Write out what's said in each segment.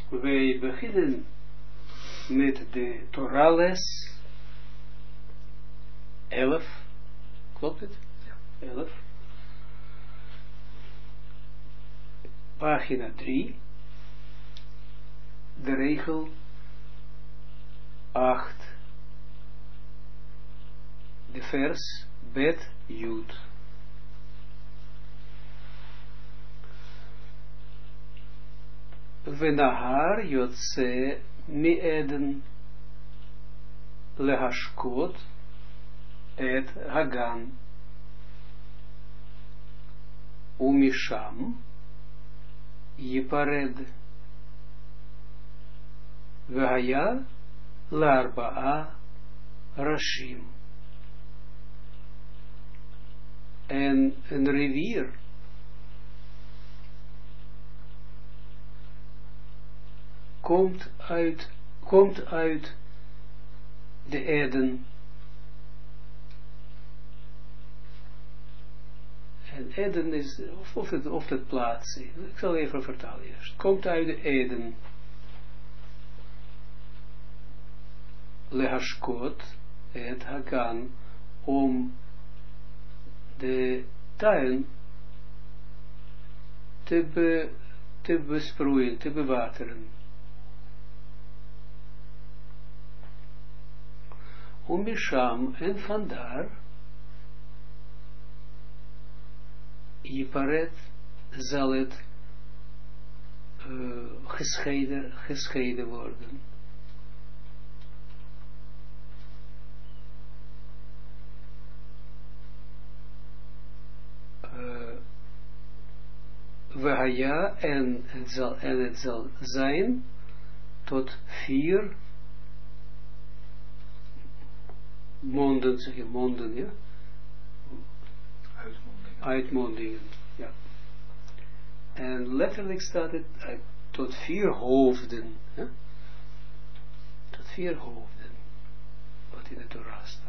Wij beginnen met de Torah-les 11. Klopt het? Ja. 11. Pagina 3. De regel 8. De vers Bet Jud. Venahar Yotze Mi'eden Lehashkot et Hagan Umisham Yipared Vehaya Larba'a Rashim. En een rivier komt uit de Eden. En Eden is, of het plaats. Ik zal even vertalen eerst. Komt uit de Eden. Lehashkot et Hagan, om de tuin te besproeien, te bewateren. Misham, en vandaar Yiparet zal het gescheiden worden. Vahaya, en het zal zijn tot 4 monden, zeg je monden, ja? Uitmondingen, ja. En letterlijk staat het tot 4 hoofden, ja? Tot 4 hoofden, wat in de Torah staat.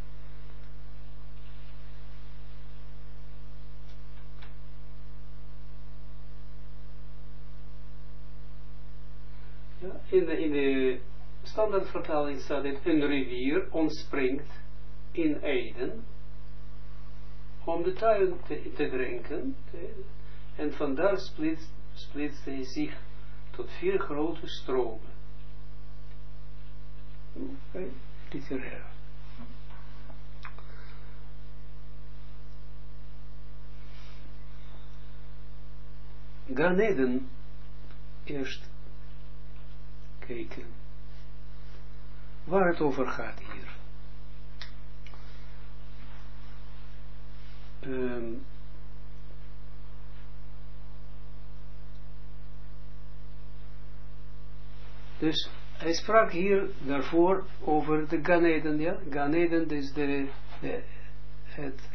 Ja, in de standaardvertaling staat het: een rivier ontspringt in Eden om de tuin te drinken, en vandaar splitst hij zich tot 4 grote stromen. Okay. Literair. Gan Eden, eerst kijken waar het over gaat hier. Dus hij sprak hier daarvoor over de Gan Eden, ja. Gan Eden is het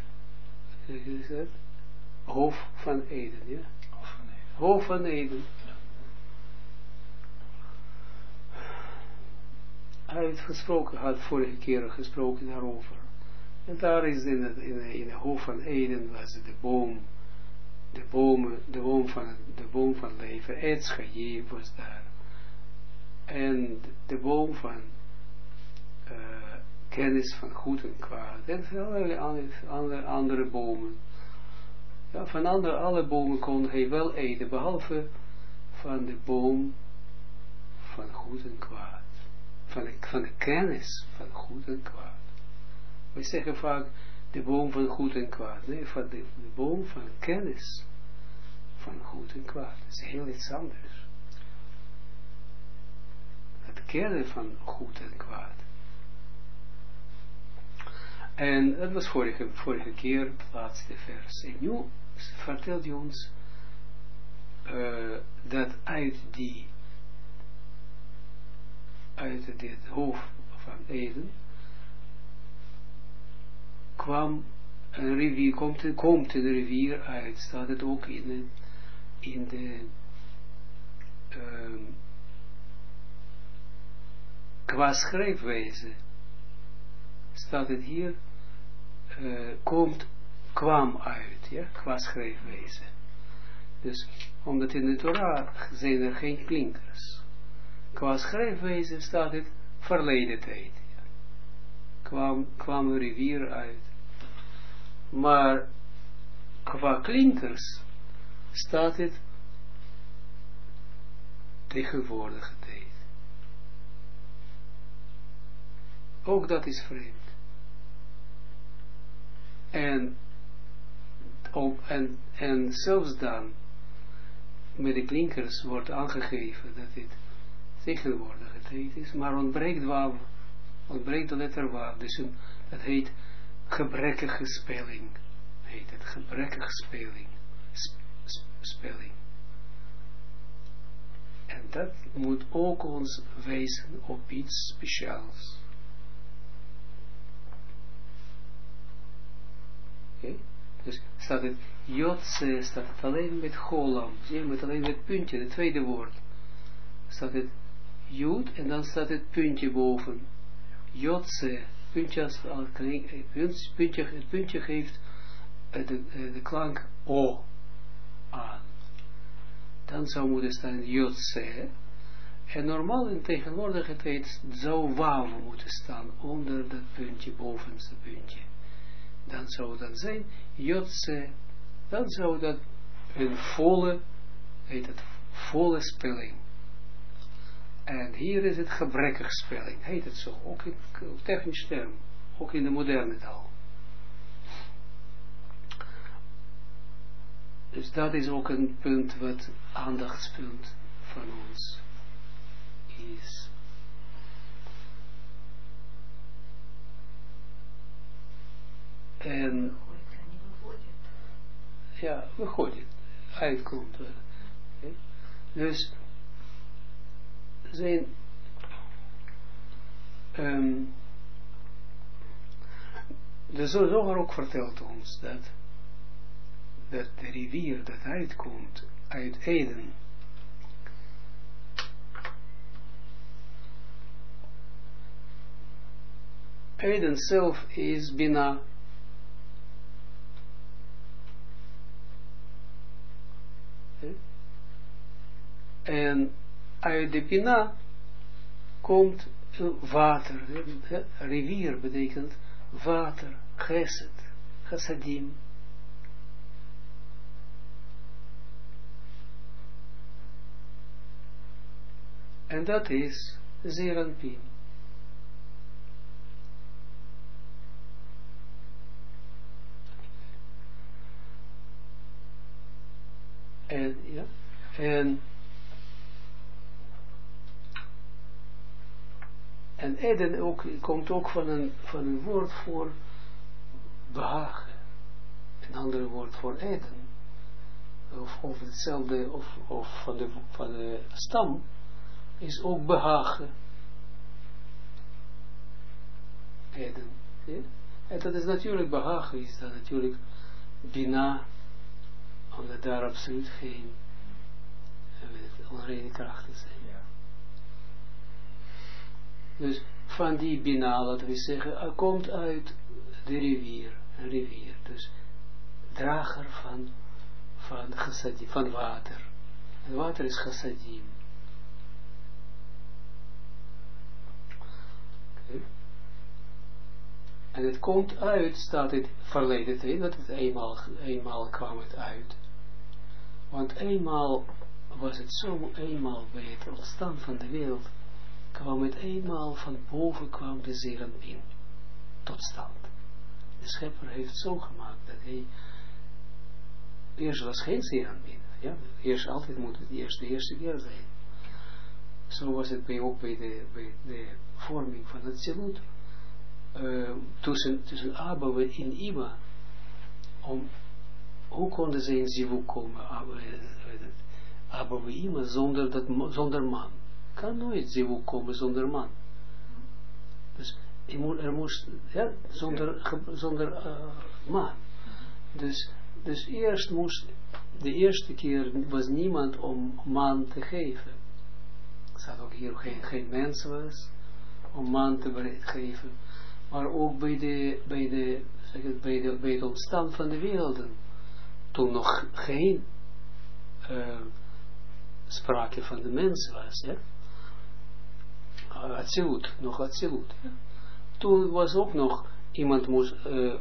hoofd van Eden, ja. Hoofd van Eden. Hij had vorige keer gesproken daarover. En daar is in de hoofd van Eden was de boom van leven, Etz Chaim was daar. En de boom van kennis van goed en kwaad. En allerlei andere bomen. Ja, van alle bomen kon hij wel eten, behalve van de boom van goed en kwaad. Van de kennis van goed en kwaad. We zeggen vaak de boom van goed en kwaad. Nee, van de boom van kennis van goed en kwaad. Dat is heel iets anders. Het kennen van goed en kwaad. En dat was vorige keer het laatste vers. En nu vertelt hij ons dat uit dit hoofd van Eden kwam een rivier, komt een rivier uit, staat het ook in de qua schrijfwijze staat het hier kwam uit, ja, qua schrijfwijze. Dus omdat in de Torah zijn er geen klinkers. qua schrijfwijze staat het verleden tijd. Kwam een rivier uit. Maar qua klinkers staat het tegenwoordige tijd. Ook dat is vreemd. En zelfs dan met de klinkers wordt aangegeven dat dit tegenwoordige tijd is, maar ontbreekt wav, ontbreekt de letter wav, dus dat heet gebrekkige spelling, heet het gebrekkige spelling. En dat moet ook ons wijzen op iets speciaals. Okay. Dus staat het Jotse, staat het alleen met Golam, zie je, met alleen met puntje, het tweede woord. Staat het Jud en dan staat het puntje boven. Jotse, het puntje geeft de klank O aan. Dan zou moeten staan Jotse. En normaal in tegenwoordige tijd zou Wav moeten staan onder dat puntje, bovenste puntje. Dan zou dat zijn Jotse, dan zou dat een volle, heet het volle spelling. En hier is het gebrekkig spelling, heet het zo, ook in technisch term, ook in de moderne taal. Dus dat is ook een punt wat aandachtspunt van ons is. En ja, we gooien het uitkomt. Okay. Dus zijn de Zohar ook vertelt ons dat de rivier dat uitkomt uit Eden Eden zelf is Bina. En uit de Bina komt water. Rivier betekent water, chesed, chassadim. En dat is Zeranpin. En ja, en Eden ook, komt ook van een woord voor behagen. Een ander woord voor Eden. Of hetzelfde, of van de stam, is ook behagen. Eden. Ja? En dat is natuurlijk behagen, is dat natuurlijk Bina, omdat daar absoluut geen onreine krachten zijn. Ja. Dus van die Bina, laten we zeggen, komt uit de rivier, een rivier. Dus drager van chassadim, van water. En water is chassadim. Okay. En het komt uit, staat het verleden tijd, dat het eenmaal kwam het uit. Want eenmaal was het zo, eenmaal bij het ontstaan van de wereld, kwam het eenmaal van boven, kwam de Zeranpin tot stand. De schepper heeft zo gemaakt dat hij, eerst was geen Zeranpin, ja, eerst altijd moet het eerst de eerste keer zijn. Zo was het ook bij de vorming van het Zilut, tussen Abba en Ima, hoe konden ze in Zivuk komen, Abba en Ima, zonder man. Kan nooit Zivuk komen zonder man. Dus er moest, ja, zonder man. Dus eerst moest, de eerste keer was niemand om man te geven. Het staat ook hier geen mens was om man te geven. Maar ook bij het ontstaan van de werelden. Toen nog geen sprake van de mens was. Ja? Atsilut, nog Atsilut. Toen was ook nog, iemand moest,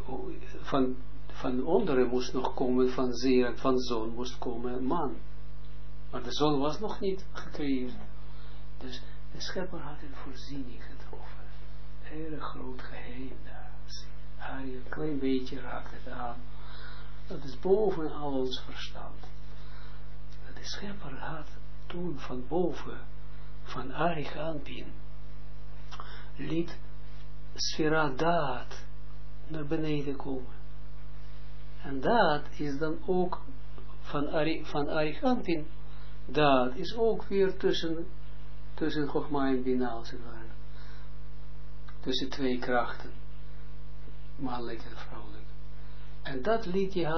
van onderen moest nog komen, van zon moest komen een man. Maar de zon was nog niet gecreëerd. Dus de schepper had een voorziening getroffen. Erg groot geheim daar. Harry, een klein beetje raakt het aan. Dat is boven al ons verstand. De schepper had toen van boven, van Arichaanpin, liet sfera daad naar beneden komen. En dat is dan ook van Arichaanpin, dat is ook weer tussen Chogma en Bina, als het ware. Tussen twee krachten, mannelijk en vrouwelijk. En dat liet je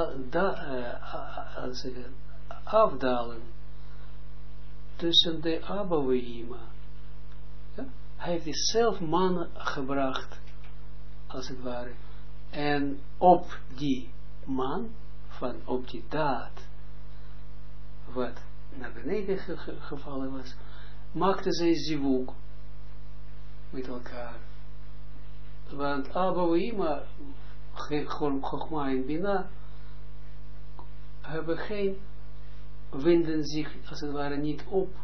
afdalen tussen de Abouima. Ja? Hij heeft die zelf man gebracht, als het ware. En op die man, op die daad, wat naar beneden gevallen was, maakte zij zivuk met elkaar. Want Abouima, Chogma en Bina, winden zich als het ware niet op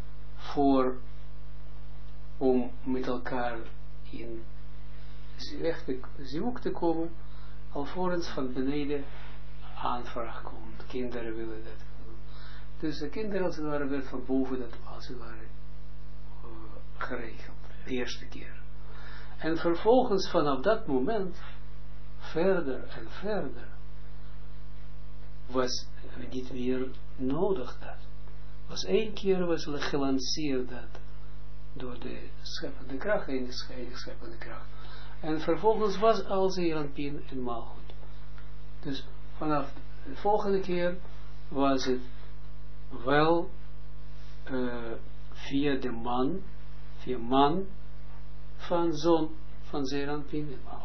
om met elkaar in zivuk te komen, alvorens van beneden aanvraag komt. Kinderen willen dat. Dus de kinderen als het ware werd van boven dat als het ware geregeld. De eerste keer. En vervolgens vanaf dat moment verder en verder was niet meer nodig dat. Was één keer was gelanceerd dat door de scheppende kracht, een scheppende kracht. En vervolgens was al Zeranpin en Malchut. Dus vanaf de volgende keer was het wel via man van zon van Zeranpin en Malchut.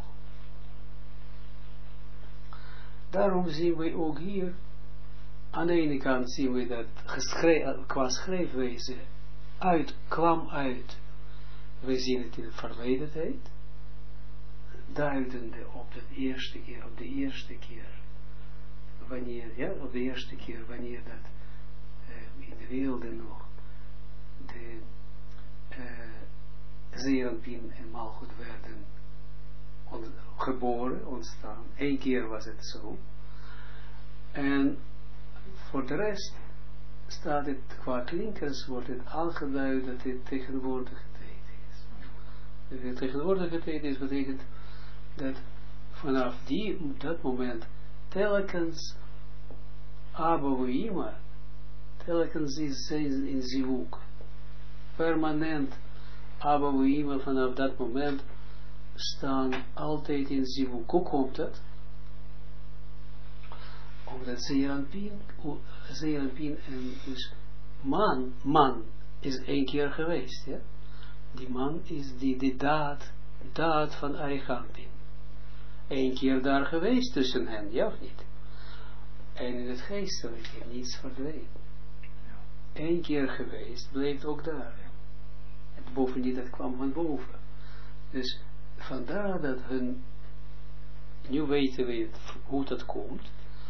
Daarom zien we ook hier, aan de ene kant zien we dat qua schrijfwijze kwam uit, we zien het in de verleden tijd, duidende op de eerste keer, wanneer dat in de wereld nog de Zeranpin en Malchut werden geboren, ontstaan. Eén keer was het zo. En voor de rest staat het qua klinkers, wordt het aangeduid dat het tegenwoordige tijd is. De tegenwoordige tijd is betekent dat vanaf dat moment telkens Abouima, telkens is in zivuk. Permanent Abouima vanaf dat moment staan altijd in zivuk. Hoe komt dat? Omdat Zeranpin en dus man is één keer geweest, ja? Die man is die daad van Arichaanpin. Eén keer daar geweest tussen hen, ja of niet? En in het geestelijke niets verdween. Eén keer geweest, bleef ook daar. Het bovendien, dat kwam van boven. Dus vandaar dat nu weten we hoe dat komt,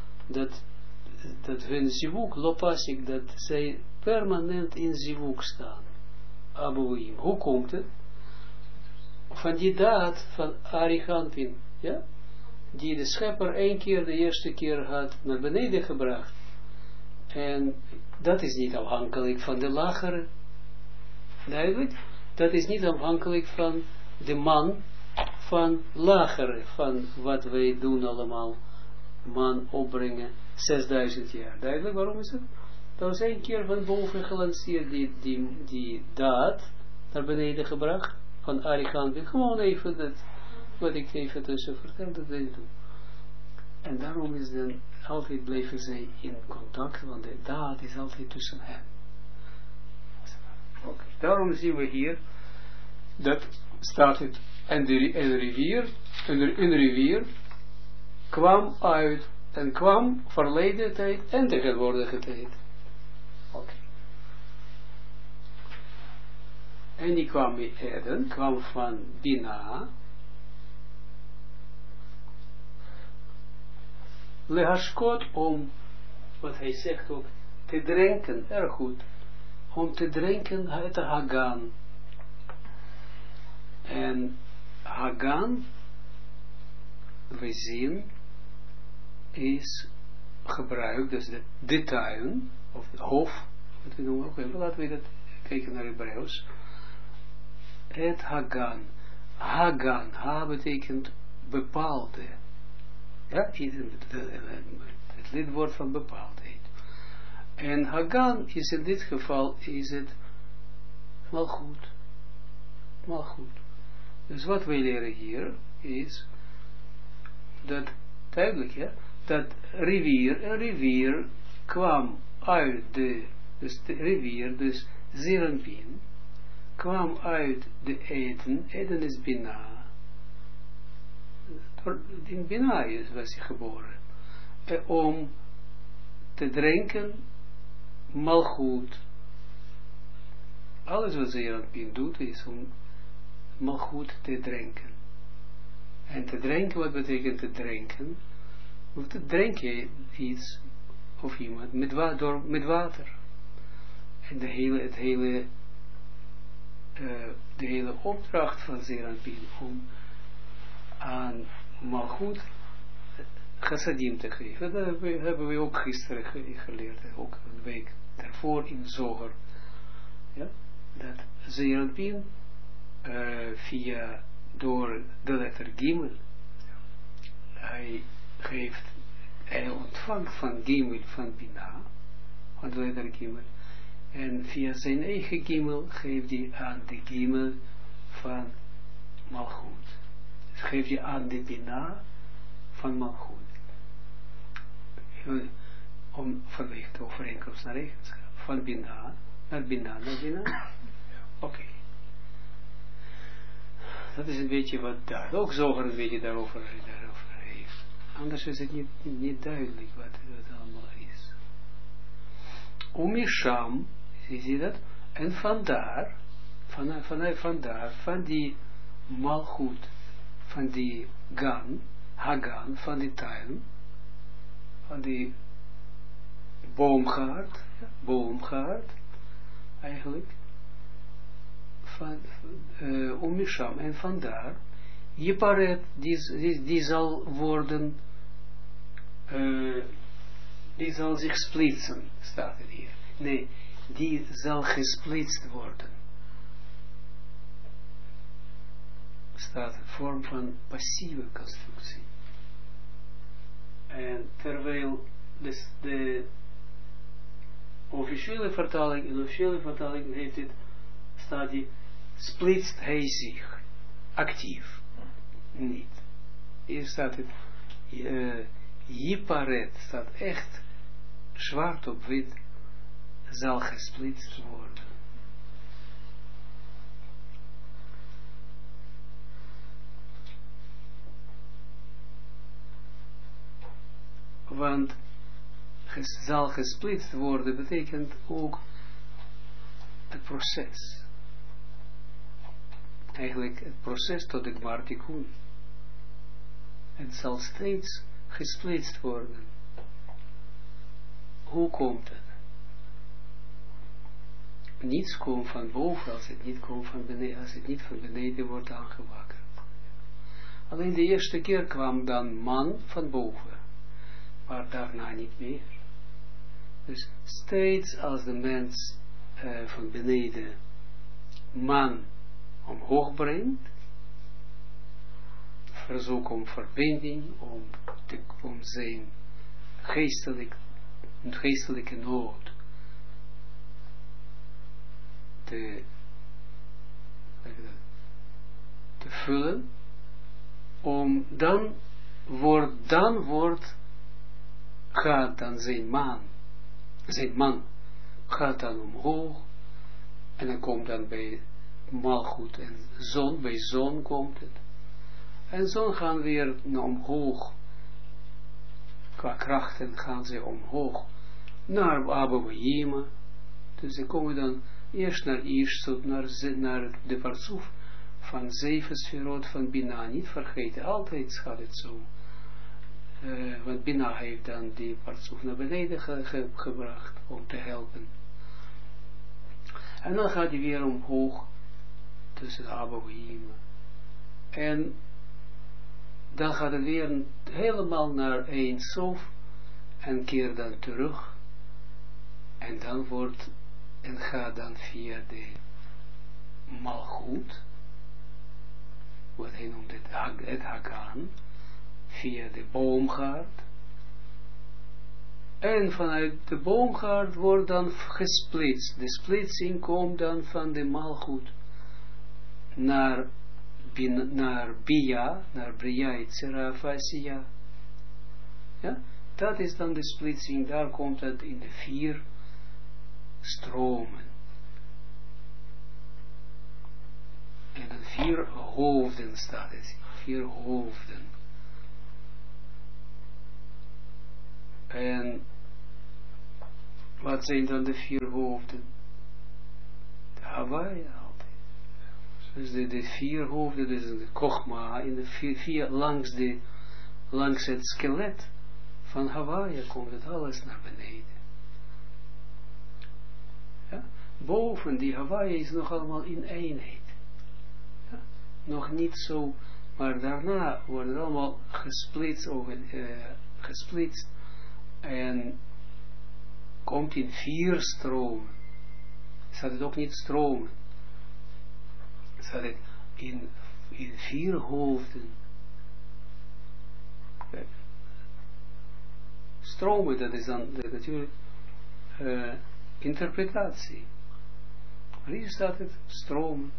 dat hun zivuk, lopasik, dat zij permanent in zivuk staan. Abouim. Hoe komt het? Van die daad van Arichaanpin, ja? Die de schepper één keer, de eerste keer had naar beneden gebracht. En dat is niet afhankelijk van de lagere. Duidelijk? Dat is niet afhankelijk van de man van lagere, van wat wij doen allemaal. Man opbrengen, 6000 jaar. Duidelijk, waarom is het? Dat was één keer van boven gelanceerd, die daad naar beneden gebracht, van Arichaanpin. Gewoon even dat, wat ik even tussen vertel, dat deed ik doen. En daarom is dan, altijd blijven zij in contact, want de daad is altijd tussen hen. Okay. Daarom zien we hier, dat staat het, en een rivier kwam uit, en kwam verleden tijd en tegenwoordige tijd. Oké. En die kwam Eden, kwam van Bina, lehashkot om, wat hij zegt ook, te drinken, erg goed, om te drinken uit de Hagan. En Hagan, we zien, is gebruikt, dus de tuin, of de hof, wat we noemen ook even, laten we dat kijken naar Hebreeuws. Het Hagan. Hagan, ha betekent bepaalde. Ja, het lidwoord van bepaaldheid. En Hagan is in dit geval, is het malgoed. Malgoed. Dus wat wij leren hier is, dat, duidelijk ja, dat een rivier kwam uit dus de rivier, dus Zeranpin, kwam uit de Eden is Bina. In Bina was hij geboren. Om te drinken, malgoed. Alles wat Zeranpin doet, is om malgoed te drinken. En te drinken, wat betekent te drinken? Of te drinken iets, of iemand, met water. En de hele opdracht van Zeranpin om aan malgoed chassadim te geven. Dat hebben we ook gisteren geleerd, ook een week daarvoor in Zoger. Ja? Dat Zeranpin door de letter Gimel, hij ontvangt van Gimel van Bina, van de letter Gimel, en via zijn eigen Gimel geeft hij aan de Gimel van malgoed. Dus geeft hij aan de Bina van malgoed. Vanwege de overeenkomst naar eigenschap. Van Bina naar Bina naar Bina. Oké. Dat is een beetje wat daar, ook Zoger een beetje daarover heeft. Anders is het niet duidelijk wat het allemaal is. Umisham, zie je dat? En vandaar, van die malgoed, van die Hagan, van die tuin, van die boomgaard, eigenlijk, Umisham, en vandaar, Jeparet, die zal worden, die zal zich splitsen, staat het hier. Nee, die zal gesplitst worden. Staat in vorm van passieve constructie. En terwijl dus de officiële vertaling heeft het, staat die, splitst hij zich, actief, niet. Hier staat het, Jiparet, staat echt zwart op wit, zal gesplitst worden. Want zal gesplitst worden betekent ook het proces. Eigenlijk het proces tot de Gmar Tikkun. Het zal steeds gesplitst worden. Hoe komt het? Niets komt van boven als het niet komt van beneden, als het niet van beneden wordt aangewakkerd. Alleen de eerste keer kwam dan man van boven, maar daarna niet meer. Dus steeds als de mens van beneden man omhoog brengt, verzoek om verbinding, om zijn geestelijke nood te vullen, gaat dan zijn man gaat dan omhoog, en dan komt dan bij malgoed en zon, bij zon komt het. En zon gaan weer omhoog, qua krachten gaan ze omhoog, naar Abba Yima. Dus ze komen dan eerst naar Iersut, naar de partsoef van 7 sferot van Bina, niet vergeten, altijd gaat het zo. Want Bina heeft dan die partsoef naar beneden gebracht, om te helpen. En dan gaat hij weer omhoog, tussen Abouhim. En dan gaat het weer helemaal naar Ein Sof, en keer dan terug, en dan gaat dan via de Malchut, wat hij noemt het Hagan, via de boomgaard, en vanuit de boomgaard wordt dan gesplitst. De splitsing komt dan van de Malchut naar Bia, naar Bria, Yetzira, Asiya. Ja, dat is dan de splitsing, daar komt het in de 4 stromen. En dan 4 hoofden staat het, 4 hoofden. En wat zijn dan de 4 hoofden? De Hawaii altijd. Dus de 4 hoofden, dus de Kochma, in de 4 langs het skelet van Hawaii komt het alles naar beneden. Ja? Boven die Hawaii is nog allemaal in eenheid. Ja? Nog niet zo, maar daarna wordt het allemaal gesplitst en komt in 4 stromen. Staat het ook niet stromen. Staat het in 4 hoofden. Stromen, dat is dan natuurlijk interpretatie. Maar hier staat het stromen.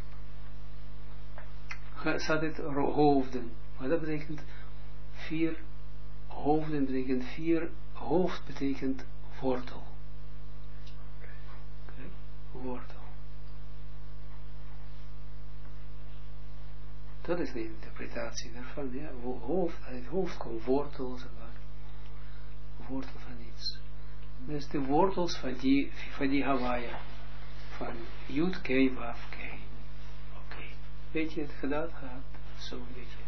Staat het hoofden. Maar dat betekent 4 hoofden, betekent 4 hoofd betekent wortel. Okay. Wortel. Dat is de interpretatie daarvan. Ja. Uit hoofd komt wortel, zeg maar. Wortel van iets. Dus de wortels van die Hawaii. Van Yud, K, Waf, K. Oké. Weet je het gedaan gehad? Zo weet je.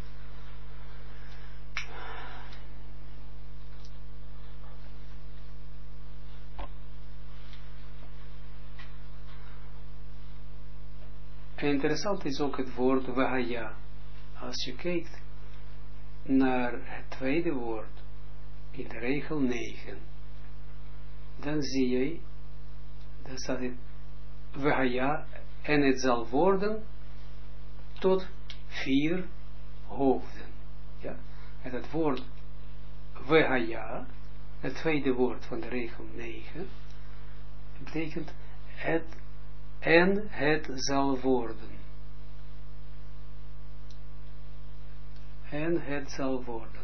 En interessant is ook het woord Vahaya. Als je kijkt naar het tweede woord in de regel 9, dan zie je, dan staat het Vahaya en het zal worden tot 4 hoofden. Ja? En het woord Vahaya, het tweede woord van de regel 9, betekent en het zal worden. En het zal worden.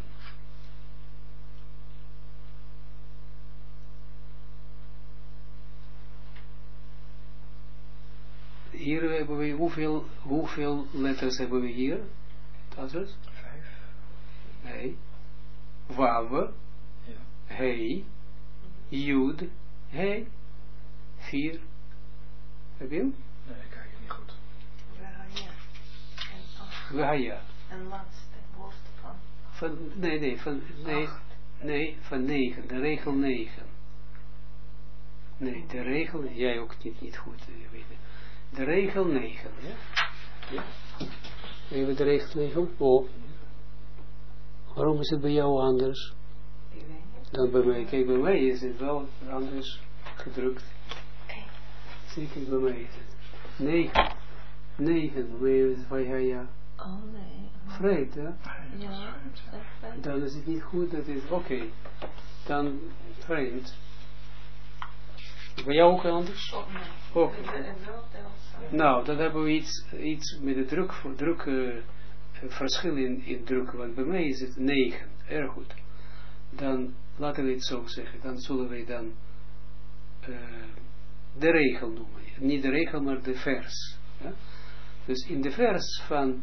Hier hebben we hoeveel letters hebben we hier? Dat is 5. Nee. Wav. Ja. Hei. Jud. Hei. 4. Heb je hem? Nee, ik kijk het niet goed. Vahaya. En laatste woord van? Van 9. De regel 9. Nee, de regel, jij ook niet goed, je weet het. De regel 9, ja? Ja. Even de regel 9. Oh. Waarom is het bij jou anders dan bij mij? Kijk, bij mij is het wel anders gedrukt. Zeker bij mij is het 9. 9, bij mij is het van ja. Oh nee. Vreemd, hè? Ja, dan is het niet goed, dat is oké. Dan vreemd. Bij jou ook anders? Oh nee. Oké. Nou, dan hebben we iets met de verschil in druk, want bij mij is het 9, erg goed. Dan laten we het zo zeggen, dan zullen we dan de regel noemen. Niet de regel, maar de vers. Ja? Dus in de vers van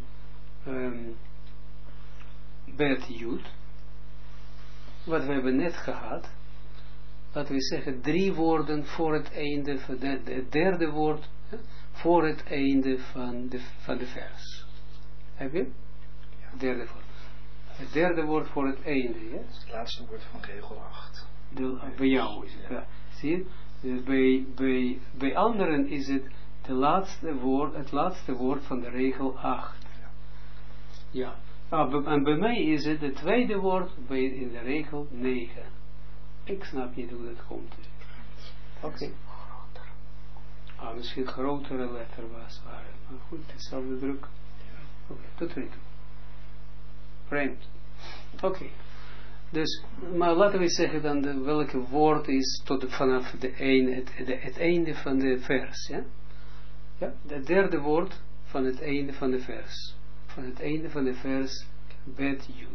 Bet Jud, wat we hebben net gehad, laten we zeggen, 3 woorden voor het einde, van het derde woord, voor het einde van de vers. Heb je? Het derde woord. Het derde woord voor het einde, ja? Het laatste woord van regel 8. Bij jou is het, ja. Zie je? Dus bij anderen is het het laatste woord van de regel 8. Ja. En bij mij is het het tweede woord in de regel 9. Ik snap niet hoe dat komt. Oké. Misschien grotere letter waren. Maar goed, hetzelfde druk. Oké, tot nu toe. Vreemd. Oké. Dus, maar laten we zeggen dan welke woord is vanaf het einde van de vers. Ja? Ja? Het derde woord van het einde van de vers. Van het einde van de vers, bet jud.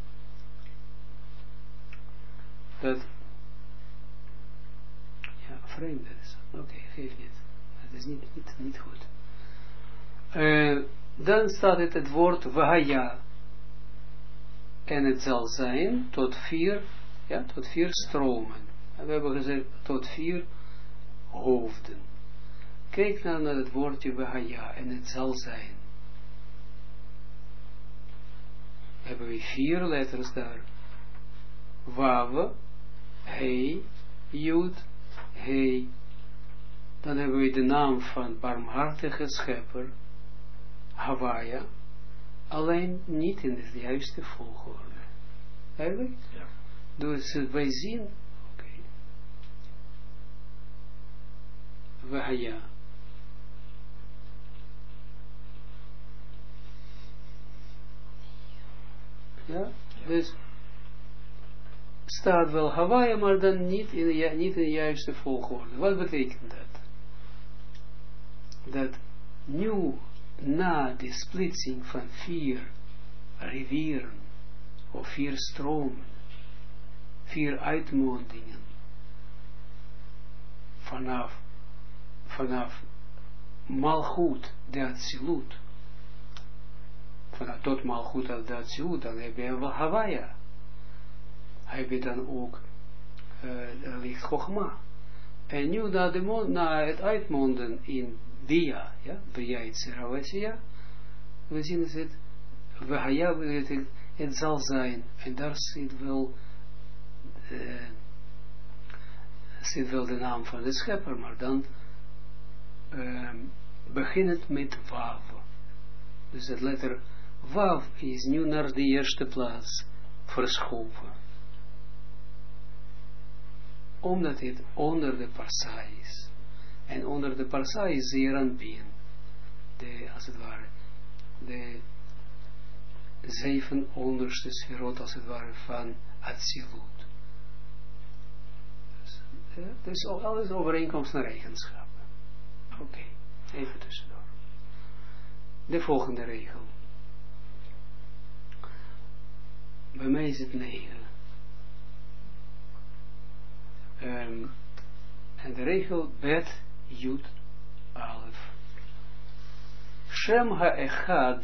Dat, ja, vreemd is. Oké, geef niet. Dat is niet goed. Dan staat het woord vahaya. En het zal zijn tot 4 stromen. En we hebben gezegd tot 4 hoofden. Kijk nou naar het woordje vahaya en het zal zijn. Hebben we 4 letters daar. Wav, He, Jud, He. Dan hebben we de naam van barmhartige schepper, Hawaia. Alleen niet in de juiste volgorde. Eigenlijk? Ja. Dus wij zien, oké. Vahaya. Ja? Dus staat wel Hawaii, maar dan niet in de juiste volgorde. Wat betekent dat? Dat nu, na de splitsing van 4 rivieren, of 4 stromen, 4 uitmondingen, vanaf Malchut de Atsilut, vanaf tot Malchut de Atsilut, dan heb je wel Hawaia. Heb je dan ook licht Chochma. En nu na het uitmonden in Bia, ja, Bia Yitzhak, we zien het, Vahaya, het zal zijn, en daar zit wel de naam van de schepper, maar dan begint het met Wav. Dus het letter Wav is nu naar de eerste plaats verschoven. Omdat het onder de parsa is. En onder de parsa is Zeranpien. Als het ware, de 7 onderste sferot, als het ware, van Atsilut. Dus alles overeenkomst naar eigenschappen. Oké, even tussendoor. De volgende regel. Bij mij is het 9. En de regel bet jud alef. Shem ha-echad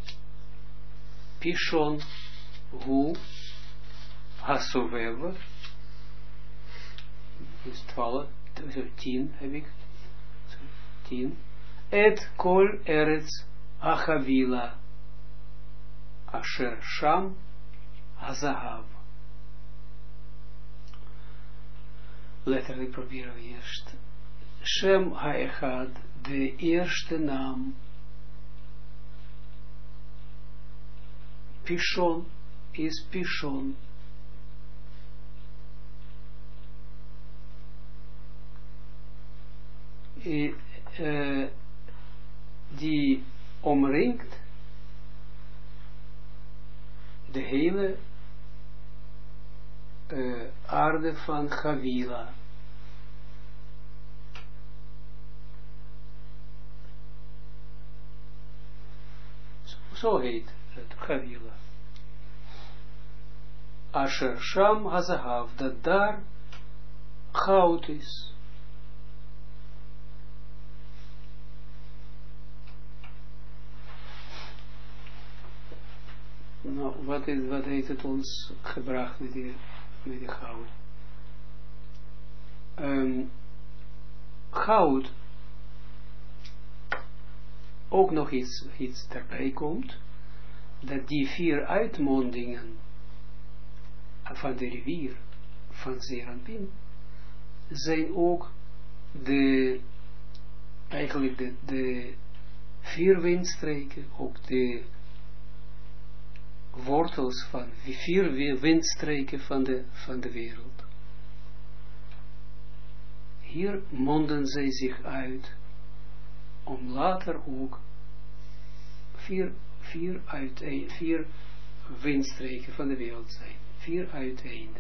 pishon hu ha-sovev. Dus 10 heb ik. 10. Et kol eretz achavila asher sham hazahav. Letterlijk proberen we eerst. Shem ha-echad, de eerste naam. Pishon is Pishon. Die omringt de hele aarde van Havila. Zo heet het, Havila. Asher Sham Hazahav, dat daar goud is. Nou, wat heeft het ons gebracht met die goud? goud ook nog iets erbij komt, dat die 4 uitmondingen van de rivier van Zeranpin zijn ook eigenlijk de 4 windstreken, ook de wortels van de 4 windstreken van de wereld. Hier monden zij zich uit, om later ook 4 windstreken van de wereld zijn. 4 uiteinden.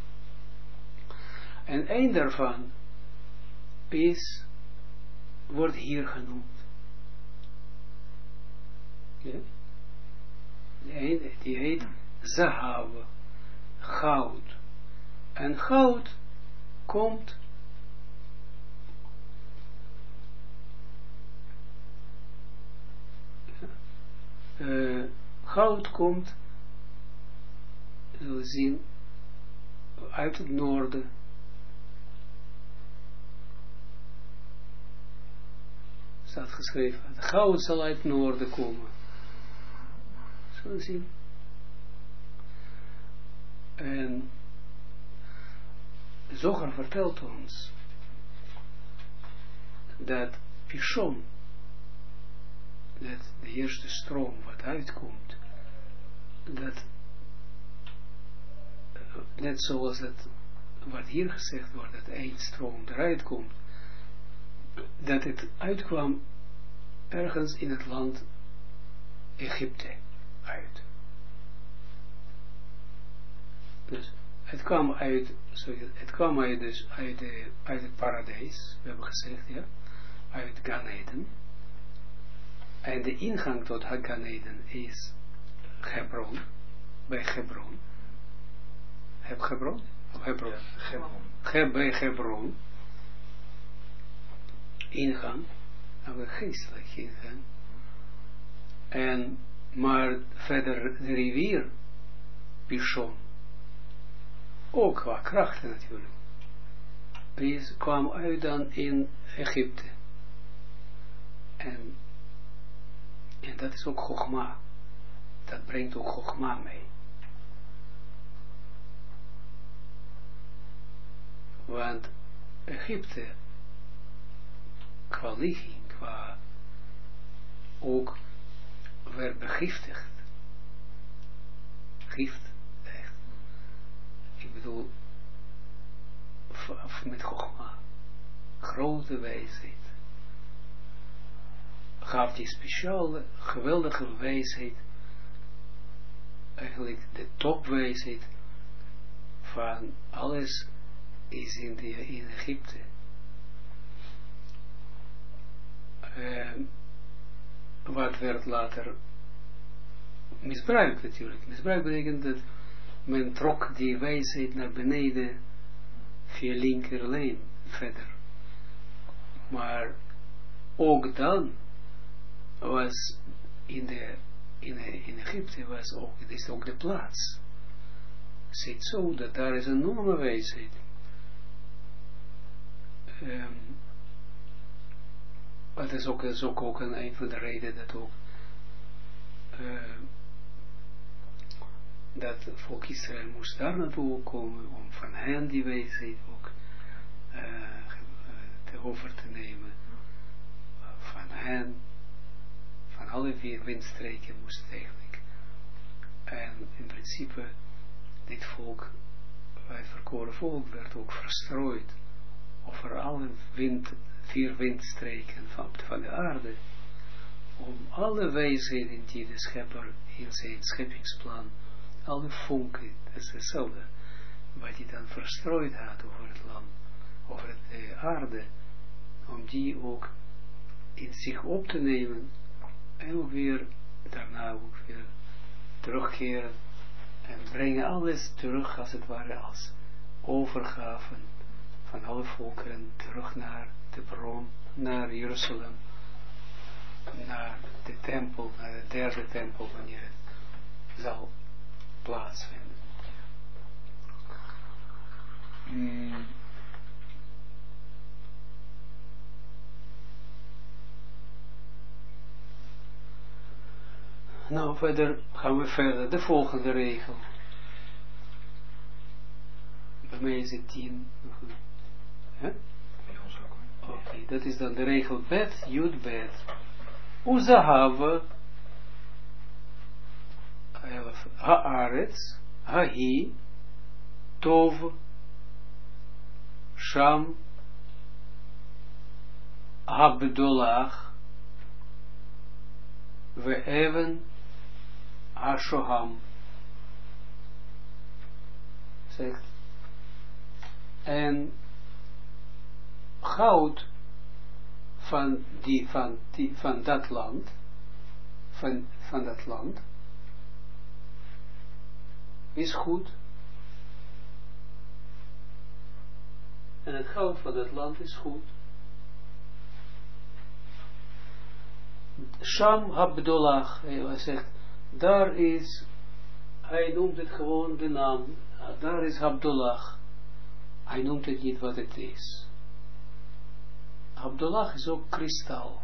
En één daarvan wordt hier genoemd. Ja? Die heet Zahav, goud. En goud komt zullen we zien, uit het noorden. Staat geschreven, het goud zal uit het noorden komen. Zullen we zien. En Zohar vertelt ons dat Pishon, dat de eerste stroom wat uitkomt, dat net zoals het wat hier gezegd wordt, dat één stroom eruit komt, dat het uitkwam ergens in het land Egypte uit. Dus het kwam uit, dus uit het paradijs, we hebben gezegd, ja, uit Gan Eden. En de ingang tot Gan Eden is Hebron, bij Hebron. Hebron? Hebron. Bij Hebron. Ingang, nou geestelijk ingang. Maar verder de rivier Pishon, ook qua krachten natuurlijk, kwam uit dan in Egypte. En dat is ook Chogma. Dat brengt ook Chogma mee. Want Egypte, qua ligging, qua ook werd begiftigd. Gift, echt. Ik bedoel, met Chogma. Grote wijsheid. Gaf die speciale, geweldige wijsheid, eigenlijk de topwijsheid van alles is in Egypte. Wat werd later misbruikt natuurlijk. Misbruikt betekent dat men trok die wijsheid naar beneden via linkerlijn verder. Maar ook dan was in Egypte was ook, het is ook de plaats. Zit zo dat daar is een enorme wijsheid. Dat is ook een van de redenen dat ook dat volk Israël moest daar naartoe komen om van hen die wijsheid ook over te nemen. Van hen, van alle 4 windstreken moest het eigenlijk. En in principe, dit volk, het verkoren volk, werd ook verstrooid over alle 4 windstreken van de aarde, om alle wijsheden die de schepper in zijn scheppingsplan, alle vonken, dat is hetzelfde, wat hij dan verstrooid had over het land, over de aarde, om die ook in zich op te nemen, en ook weer, daarna ook weer terugkeren, en brengen alles terug, als het ware, als overgaven van alle volkeren, terug naar de bron, naar Jeruzalem, naar de tempel, naar de 3e tempel, wanneer het zal plaatsvinden. Nou, verder gaan we verder. De volgende regel. Bij mij is het 10. Oké, dat is dan de regel bet, jud bet. Uzahava, haaretz, hahi, tov, sham, habdolach, we even, hashoham. Zegt. En goud van dat land, van dat land, is goed. En het goud van dat land is goed. Sham Habdolach, hij zegt, daar is, hij noemt het gewoon de naam, daar is Habdolach. Hij noemt het niet wat het is. Habdolach is ook kristal.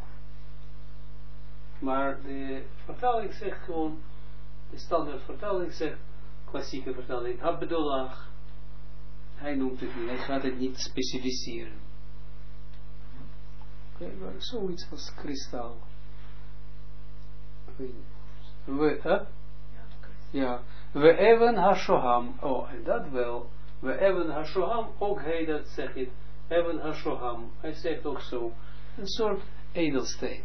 Maar de vertaling zegt gewoon, de standaard vertaling zegt, klassieke vertaling, Habdolach. Hij noemt het niet, hij gaat het niet specificeren. Oké, maar zoiets als kristal. Ja, we even hashoham. Oh, en dat wel. We even hashoham, ook hij dat zegt het. Even hashoham, hij zegt ook zo. Een soort edelsteen.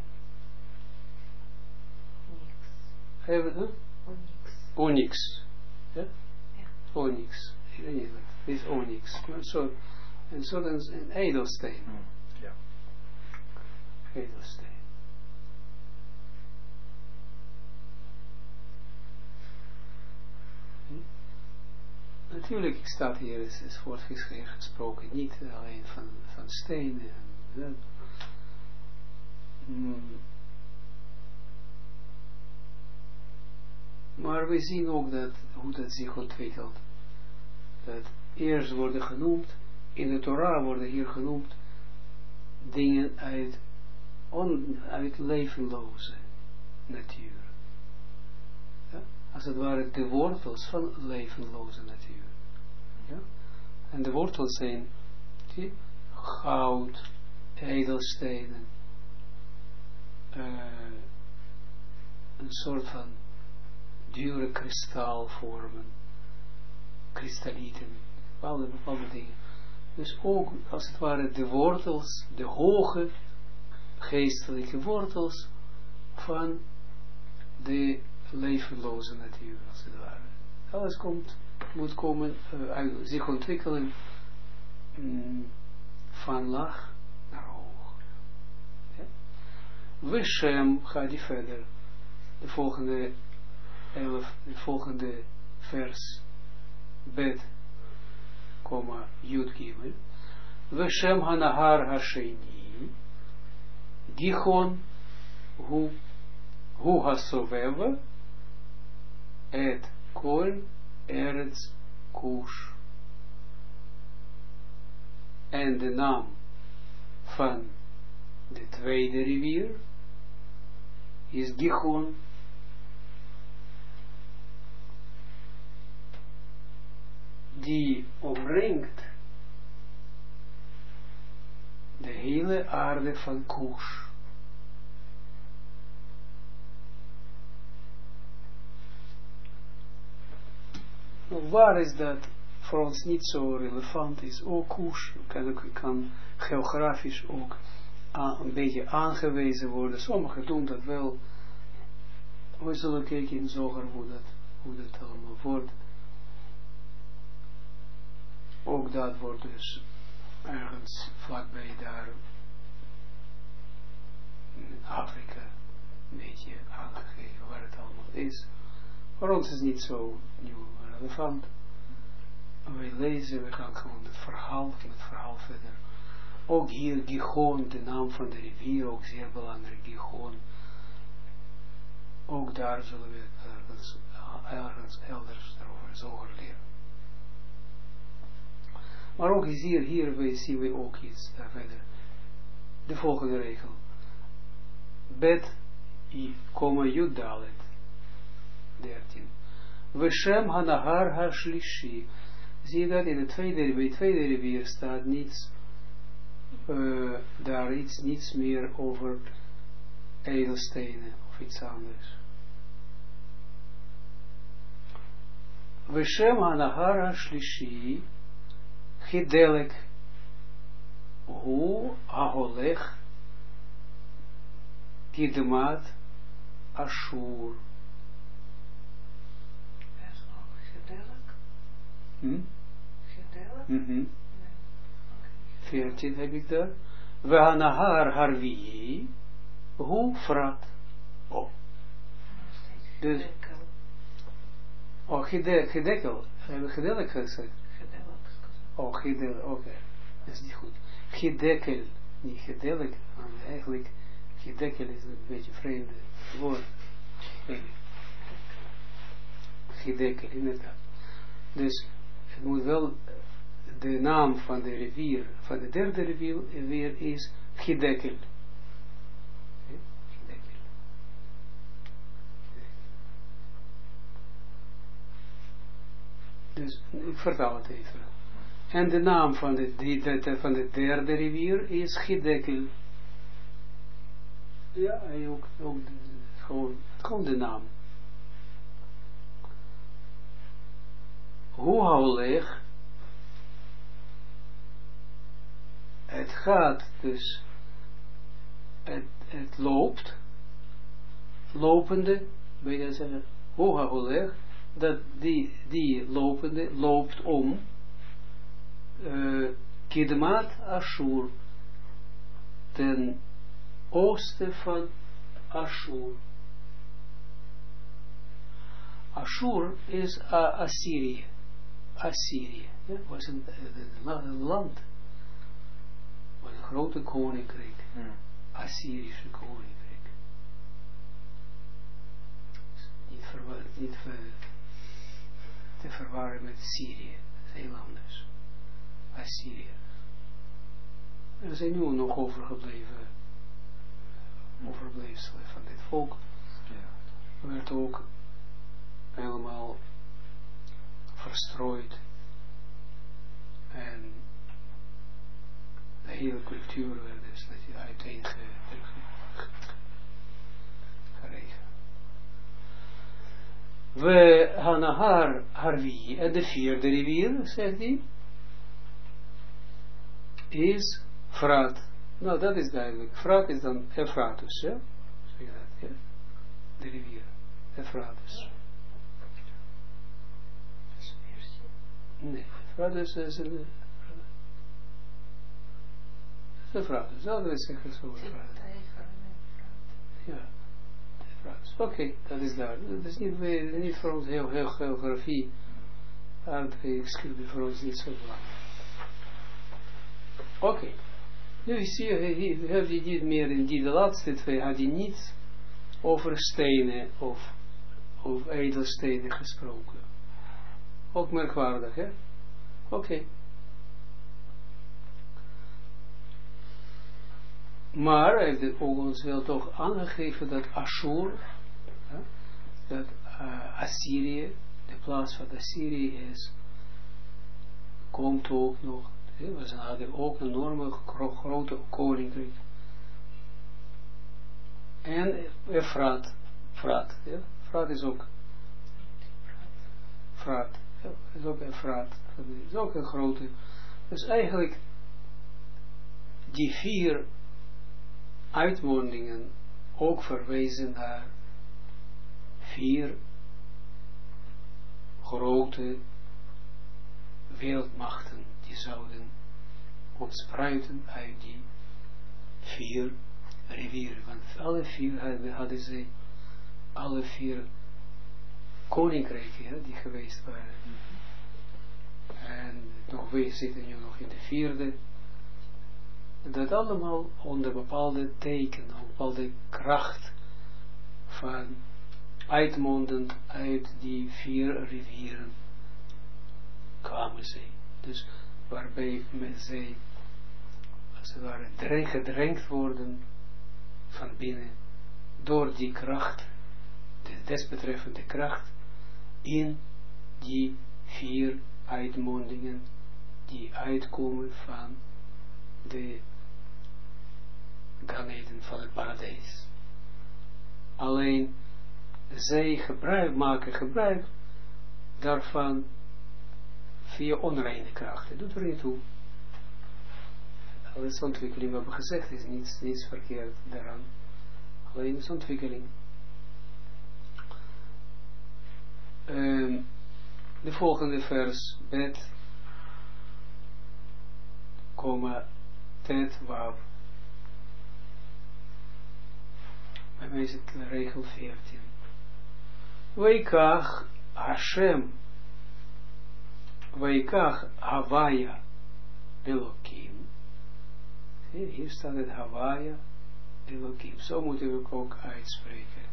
Onyx. Ja? Onyx. Ik weet niet wat. Het is onyx. Een soort een edelsteen. Ja. Edelsteen. Natuurlijk staat hier, is wordt gesproken, niet alleen van stenen. Maar we zien ook dat, hoe dat zich ontwikkelt. Dat eerst worden genoemd, in de Torah worden hier genoemd, dingen uit levenloze natuur. Ja? Als het ware de wortels van levenloze natuur. Ja? En de wortels zijn die goud, edelstenen, een soort van dure kristalvormen, kristallieten, bepaalde dingen. Dus ook als het ware de wortels, de hoge geestelijke wortels van de levenloze natuur, als het ware. Alles moet komen, zich ontwikkelen van laag naar hoog. Ja? Veshem gaat die verder. De volgende vers, bet, Yud Gimel. Veshem hanahar hasheni, Gihon, hu hasoveva, et kol eretz kush. En de naam van de tweede rivier is Gihon. Die omringt de hele aarde van Kush. Waar is dat voor ons niet zo relevant is? Ook Kush kan geografisch ook een beetje aangewezen worden. Sommigen doen dat wel. We zullen kijken in Zoger hoe dat allemaal wordt. Ook dat wordt dus ergens vlakbij daar in Afrika een beetje aangegeven waar het allemaal is. Voor ons is het niet zo nieuw relevant. Wij lezen, we gaan gewoon het verhaal verder. Ook hier Gihon, de naam van de rivier, ook zeer belangrijk, Gihon. Ook daar zullen we ergens elders daarover Zoger leren. Maar ook is hier zien we ook iets verder. De volgende regel. Bet, Yud Dalet. 13. Veshem hanahar ha-shlishi. Zie je dat in het bij het tweede rivier staat niets, daar niets meer over edelstenen of iets anders. Veshem hanahar ha-shlishi Hidelek hu aholech kidmat Ashur. Gedeellijk? 14 heb ik daar. We hanahar harvi hu frat. Oh. Dus. Oh, gedekel. Hebben we gedeellijk gezegd? Oh, gedeellijk, oké. Dat is niet goed. Gedekel. Niet gedeellijk. Eigenlijk, gedekel is een beetje vreemde woord. Gedekel, inderdaad. Dus het moet wel de naam van de rivier, van de derde rivier is Hidekel. Dus ik vertaal het even. En de naam van de derde rivier is Hidekel. Ja, en ook gewoon de naam. Hoe houleg, het gaat dus, het loopt, lopende, wil je zeggen, hoe houleg, dat die lopende loopt om Kidmat Ashur, ten oosten van Ashur. Ashur is Assyrië. Assyrië, ja, was een land, was een grote koninkrijk, Assyrische koninkrijk. Niet te verwarren met Syrië, dat is heel anders. Assyrië. Er zijn nu nog overgebleven, overblijfselen van dit volk. Ja. Werd ook helemaal verstrooid en de hele cultuur werd dus uiteengeregen. We hanahar harvi, en de vierde rivier, zegt hij, is Frat. Nou, dat is duidelijk. Frat is dan Efratus, ja? Zeg je dat, ja? De rivier, Efratus. Nee, Efratus is een... Efratus, dat wil zeggen zo. Ja, Efratus. Oké, dat is daar. Dat is niet voor ons heel geografie. Aardrijkskunde voor ons niet zo belangrijk. Oké. Nu zie je, heb je niet meer in de laatste twee, had je niet over stenen of edelstenen gesproken. Ook merkwaardig, hè? Oké. Maar hij heeft ook ons wel toch aangegeven dat Ashur, dat Assyrië, de plaats van Assyrië is, komt ook nog. We hadden ook een enorme grote koninkrijk. En Efrat. Frat is ook. Frat. Is ook Efrat. Is ook een grote. Dus eigenlijk die 4 uitmondingen ook verwijzen naar 4 grote wereldmachten die zouden ontspruiten uit die 4 rivieren. Want alle 4 hadden zij, alle 4 koninkrijken die geweest waren. En nog wij zitten nu nog in de 4e. Dat allemaal onder bepaalde tekenen, bepaalde kracht van uitmondend uit die 4 rivieren kwamen zij. Dus waarbij zij als het ware gedrenkt worden van binnen door die kracht de desbetreffende kracht, in die 4 uitmondingen, die uitkomen van de Gan-Eden van het paradijs. Alleen, zij maken gebruik daarvan via onreine krachten. Doet er niet toe. Alles ontwikkeling, we hebben gezegd, is niets verkeerd daaraan. Alleen is ontwikkeling. De volgende vers, bet, tet, wav. Bij mij is het regel 14. Weikach Hashem, Weikach Havaya Elohim. Hier staat het Havaya Elohim. Zo moeten we het ook uitspreken.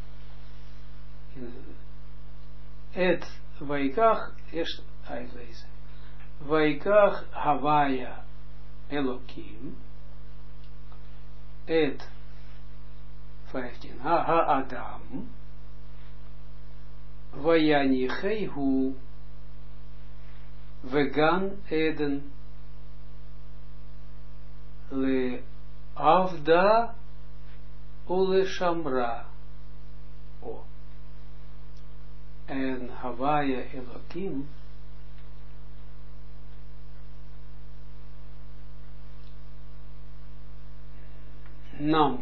Het Weikach, eerst uitlezen. Weikach Havaya Elohim. Het 15. Ha-Adam. Vayanichehu Vegan Eden Le Avda Ule Shamra. Oh. En Havaya Elohim nam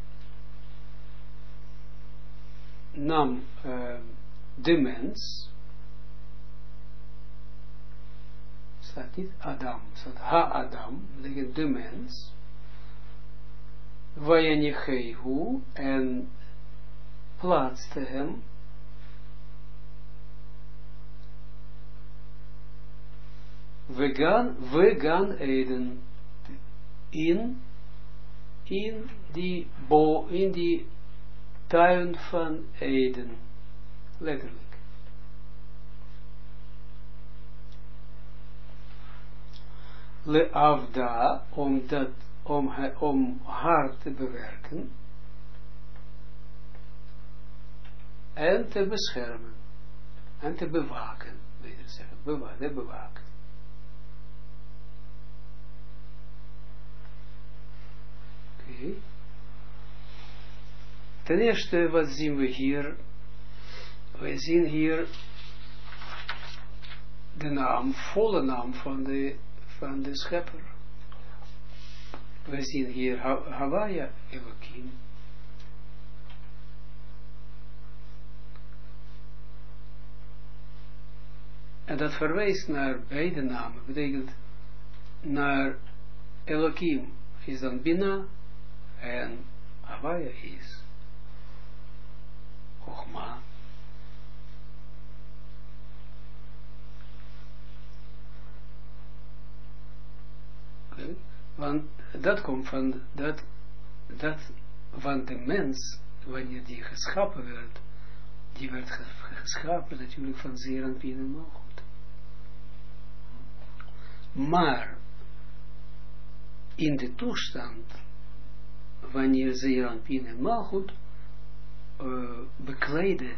de mens, staat niet Adam, staat Ha-Adam, betekent de mens, Vayanichehu, en plaatste hem vegan Eden, in die tuin van Eden, letterlijk. Le Avda, om haar te bewerken en te beschermen en te bewaken, beter zeggen, bewaken. Oké. Ten eerste, wat zien we hier? We zien hier de naam, volle naam van de schepper. We zien hier Havaya Elohim. En dat verwijst naar beide namen. Betekent naar Elohim is dan Bina en Havaya is Chochma. Okay. Want dat komt van dat van de mens, wanneer die geschapen werd, die werd geschapen natuurlijk van zeer en pien en malgoed. Maar in de toestand, wanneer zeer en pien en malgoed bekleedde,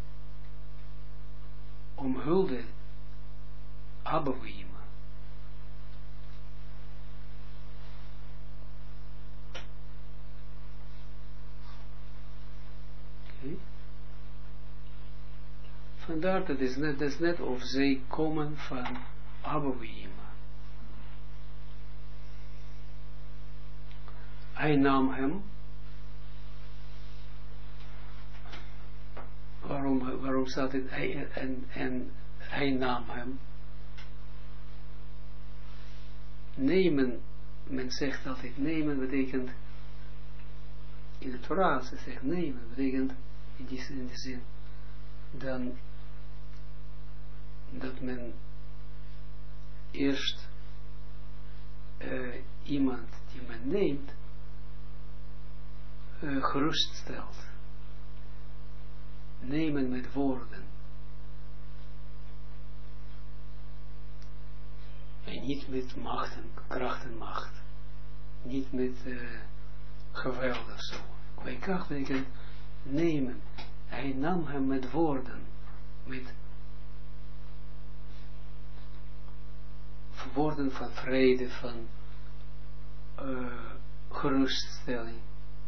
omhulde Abouima. Okay. Vandaar dat is net of zij komen van Abouima. Hij nam hem. Waarom staat het en hij nam hem? Nemen, men zegt altijd nemen betekent, in de Torah ze zegt nemen betekent in de zin dan dat men eerst iemand die men neemt geruststelt. Nemen met woorden. En niet met macht en kracht en macht. Niet met geweld of zo. Bij kracht betekent nemen. hij nam hem met woorden, met woorden van vrede, van geruststelling.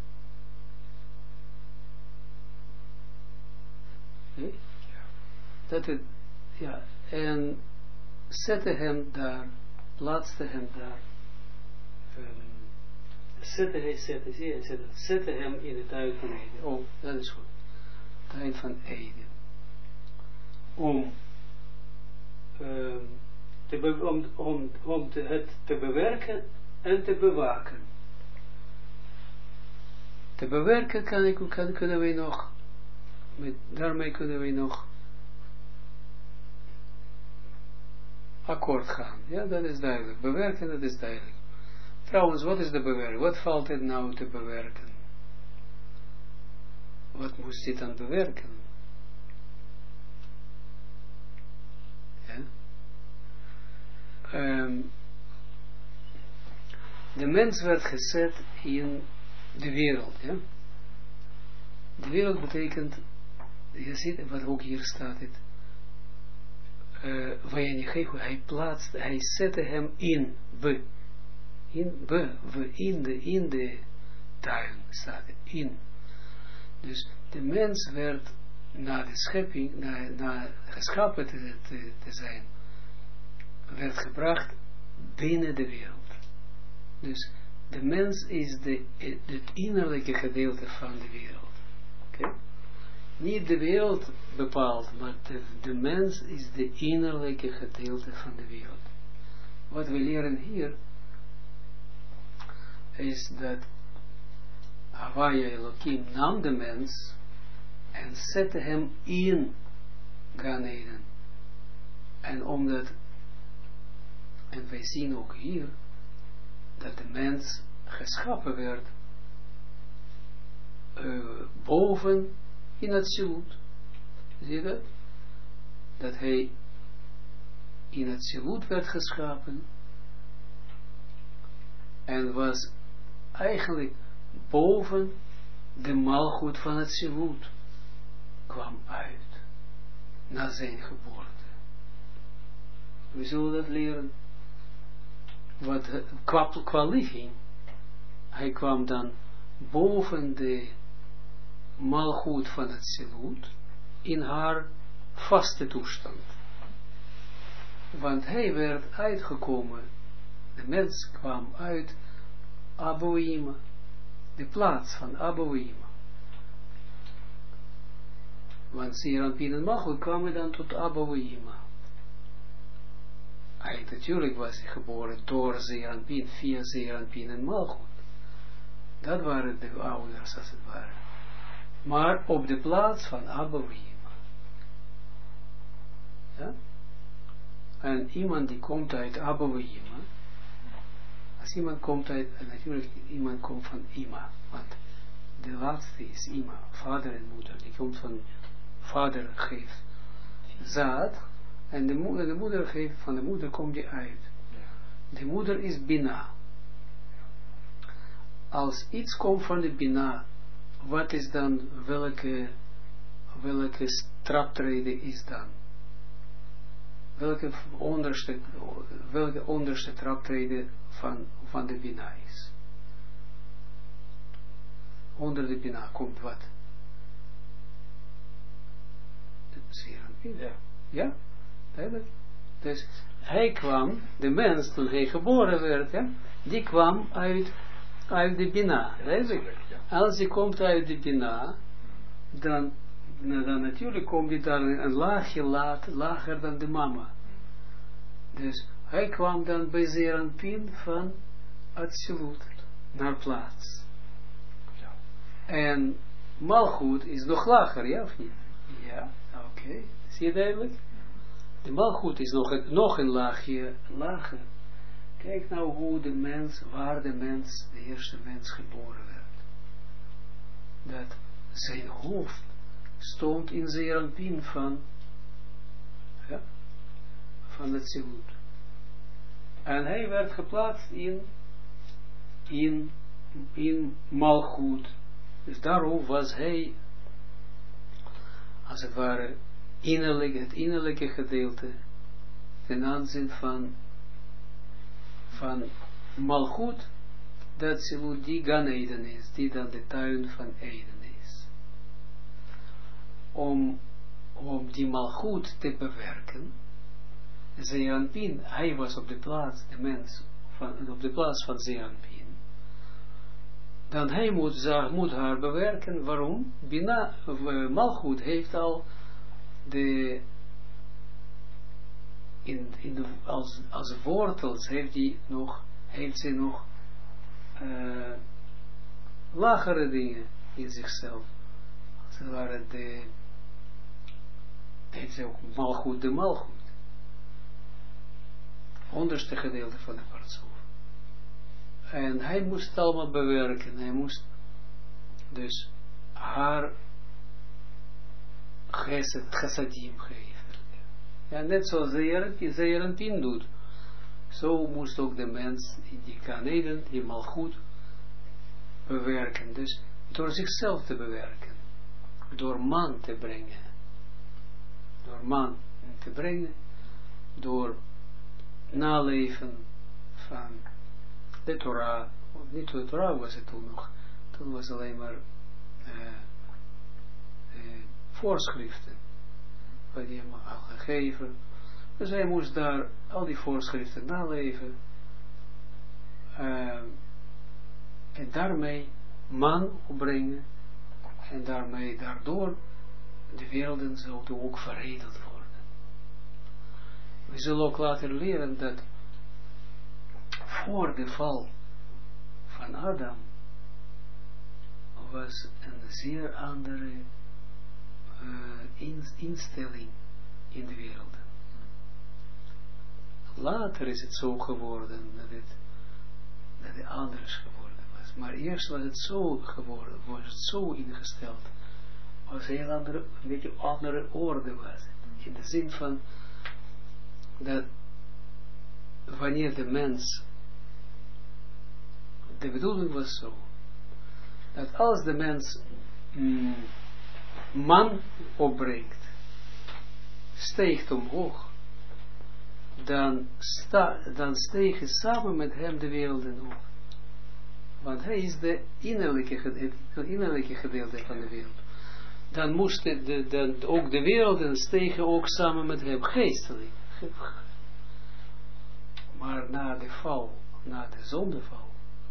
Nee? Dat het, ja, en zette hem daar, plaatste hem daar, zette hem in het tuin van Eden. Oh, dat is goed. Tuin van Eden. Om het te bewerken en te bewaken. Te bewerken kunnen we nog, daarmee kunnen we nog akkoord gaan. Ja, dat is duidelijk. Bewerken, dat is duidelijk. Trouwens, wat is de bewerking? Wat valt het nou te bewerken? Wat moest hij dan bewerken? Ja? De mens werd gezet in de wereld. Ja? De wereld betekent, je ziet wat ook hier staat, het. Hij zette hem in de tuin staat het, in. Dus de mens werd na de schepping, na geschapen te zijn, werd gebracht binnen de wereld. Dus de mens is het innerlijke gedeelte van de wereld. Okay? Niet de wereld bepaalt, maar de mens is de innerlijke gedeelte van de wereld. Wat we leren hier is dat Havaya Elohim nam de mens en zette hem in Gan Eden. En wij zien ook hier dat de mens geschapen werd boven in het zilut. Zie je dat? Dat hij in het zilut werd geschapen en was eigenlijk boven de maalgoed van het zilut kwam uit na zijn geboorte. We zullen dat leren. Qua ligging, hij kwam dan boven de maalgoed van het zilut in haar vaste toestand. Want hij werd uitgekomen, de mens kwam uit Abouima, de plaats van Abouima. Want Zeranpien en Malchut kwamen dan tot Abouima. Natuurlijk was hij geboren door Zeranpien, via Zeranpien en Malchut. Dat waren de ouders als het ware. Maar op de plaats van Abouima. Ja? En iemand die komt uit Abouima, als iemand komt uit, en natuurlijk iemand komt van Ima, want de laatste is Ima, vader en moeder, die komt van, vader geeft zaad, en de moeder geeft, van de moeder komt die uit. De moeder is Bina. Als iets komt van de Bina, wat is dan, welke traptreden is dan? Welke onderste traptreden van de Bina is? Onder de Bina komt wat? Ja? Ja? Dus hij kwam, de mens toen hij geboren werd, ja, die kwam uit de Bina. Als hij komt uit de Bina, dan natuurlijk komt hij daar een laagje lager dan de mama. Dus hij kwam dan bij Zeranpien van Atsilut naar plaats. En Malchut is nog lager, ja of niet? Ja, oké. Zie je duidelijk? De Malchut is nog een laagje lager. Kijk nou hoe de mens, waar de eerste mens geboren werd. Dat zijn hoofd stond in Zeranpien van het zilut. En hij werd geplaatst in Malchut. Dus daarom was hij als het ware, het innerlijke gedeelte, ten aanzien van Malchut, dat Zilut die Gan Eden is, die dan de tuin van Eden is. Om die Malchut te bewerken, Zeranpin, hij was op de plaats, de mens, op de plaats van Zeranpin, dan hij moet haar bewerken. Waarom? Bina, Malchut heeft al als wortels heeft ze nog lagere dingen in zichzelf. Als het ware heet ze ook Malchut de Malchut. Onderste gedeelte van de partsoef. En hij moest het allemaal bewerken. Hij moest dus haar chassadim geven. Ja, net zoals Zeranpin doet. Zo moest ook de mens die Ganeden, die Malchut, bewerken. Dus door zichzelf te bewerken. Door man te brengen. Door naleven van de Torah. Niet de Torah was het toen nog. Toen was alleen maar voorschriften. Wat hij hem al gegeven. Dus hij moest daar al die voorschriften naleven. En daarmee man opbrengen. En daardoor de werelden zouden ook veredeld worden. We zullen ook later leren dat voor de val van Adam was een zeer andere instelling in de wereld. Later is het zo geworden dat het anders geworden was. Maar eerst was het zo geworden, was het zo ingesteld. Was een heel andere, een beetje andere orde was. In de zin van dat wanneer de mens, de bedoeling was zo, dat als de mens man opbrengt, steegt omhoog, dan stegen samen met hem de werelden op. Want hij is het innerlijke gedeelte van de wereld. Dan moesten ook de werelden stegen ook samen met hem, geestelijk. Maar na de val, na de zondeval,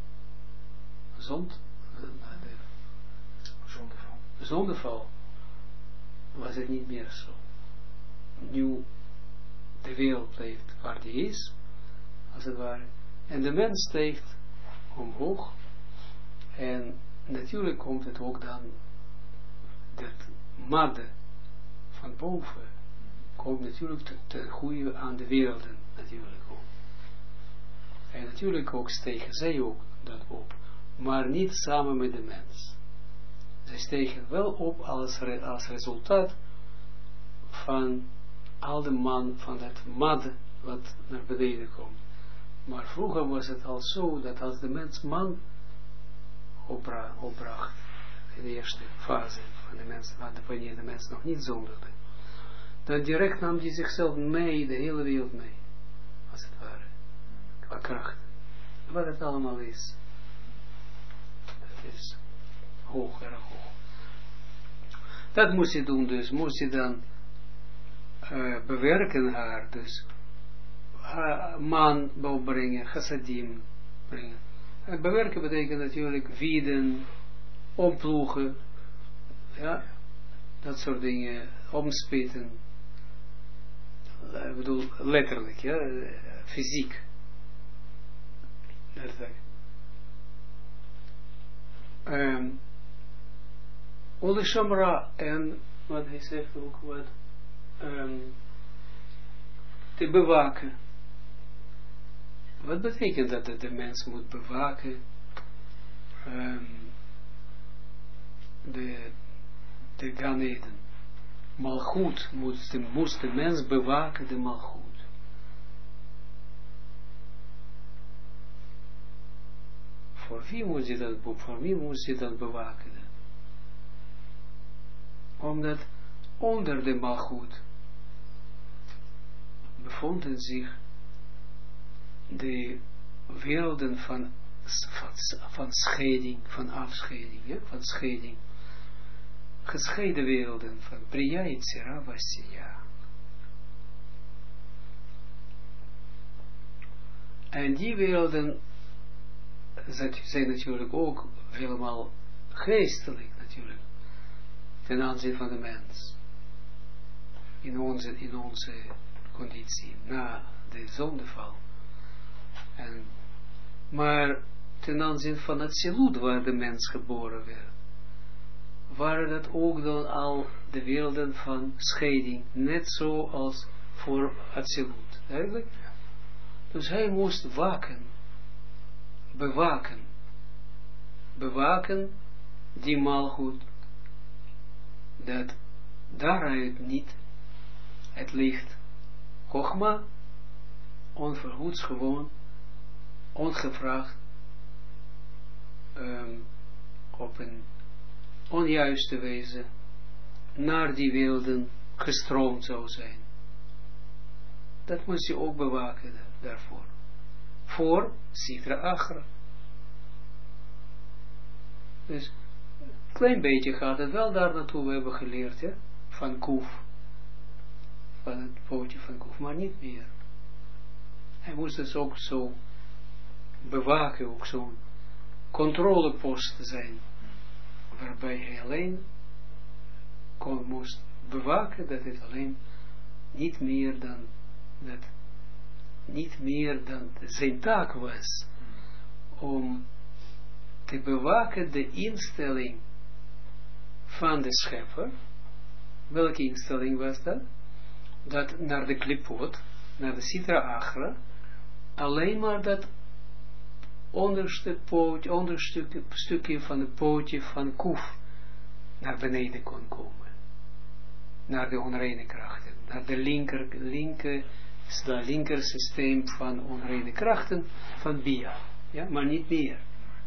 zondeval was het niet meer zo. Nu de wereld blijft waar die is, als het ware, en de mens steekt omhoog, en natuurlijk komt het ook dan, dat madde van boven, komt natuurlijk ten goede aan de werelden, natuurlijk ook. En natuurlijk ook stegen zij ook dat op, maar niet samen met de mens. Zij stegen wel op als resultaat van al de man, van dat mad wat naar beneden komt. Maar vroeger was het al zo, dat als de mens man opbracht, in de eerste fase van de mens, wanneer de mens nog niet zondigde, dan direct nam hij zichzelf mee, de hele wereld mee, als het ware, qua kracht. Wat het allemaal is, dat is hoog, erg hoog. Dat moest je doen, dus moest je dan bewerken haar, dus man brengen, chassadim brengen. En bewerken betekent natuurlijk wieden, omploegen, ja, dat soort dingen, omspitten. Ik bedoel, letterlijk, ja, fysiek. Letterlijk. Ole Shamra, en wat hij zegt ook, wat te bewaken. Wat betekent dat de mens moet bewaken de Gan Eden? Malchut moest de mens bewaken, de Malchut. Voor wie moet je dat bewaken? Omdat onder de malgoed bevonden zich de werelden van scheiding, van afscheiding, ja? Van scheiding, gescheiden werelden van Priya, Yetzira, Vasiya. En die werelden zijn natuurlijk ook helemaal geestelijk natuurlijk, ten aanzien van de mens. In onze conditie, na de zondeval. Maar ten aanzien van het Zilut, waar de mens geboren werd, waren dat ook dan al de werelden van scheiding, net zo als voor het Zilut. Eigenlijk? Dus hij moest bewaken die malgoed, dat daaruit niet het licht Chogma onverhoeds gewoon, ongevraagd, op een onjuiste wijze naar die werelden gestroomd zou zijn. Dat moest je ook bewaken daarvoor. Voor Sitra Achra. Dus een klein beetje gaat het wel daar naartoe, we hebben geleerd, hè, van Kuf. Van het pootje van Kuf, maar niet meer. Hij moest het ook zo bewaken, ook zo'n controlepost zijn, waarbij hij alleen moest bewaken dat het alleen niet meer dan zijn taak was om te bewaken de instelling van de schepper. Welke instelling was dat? Dat naar de klipot, naar de Sitra Achra, alleen maar dat onderstukje van het pootje van Kuf naar beneden kon komen. Naar de onreine krachten. Naar de linker systeem van onreine krachten van Bia. Ja, maar niet meer.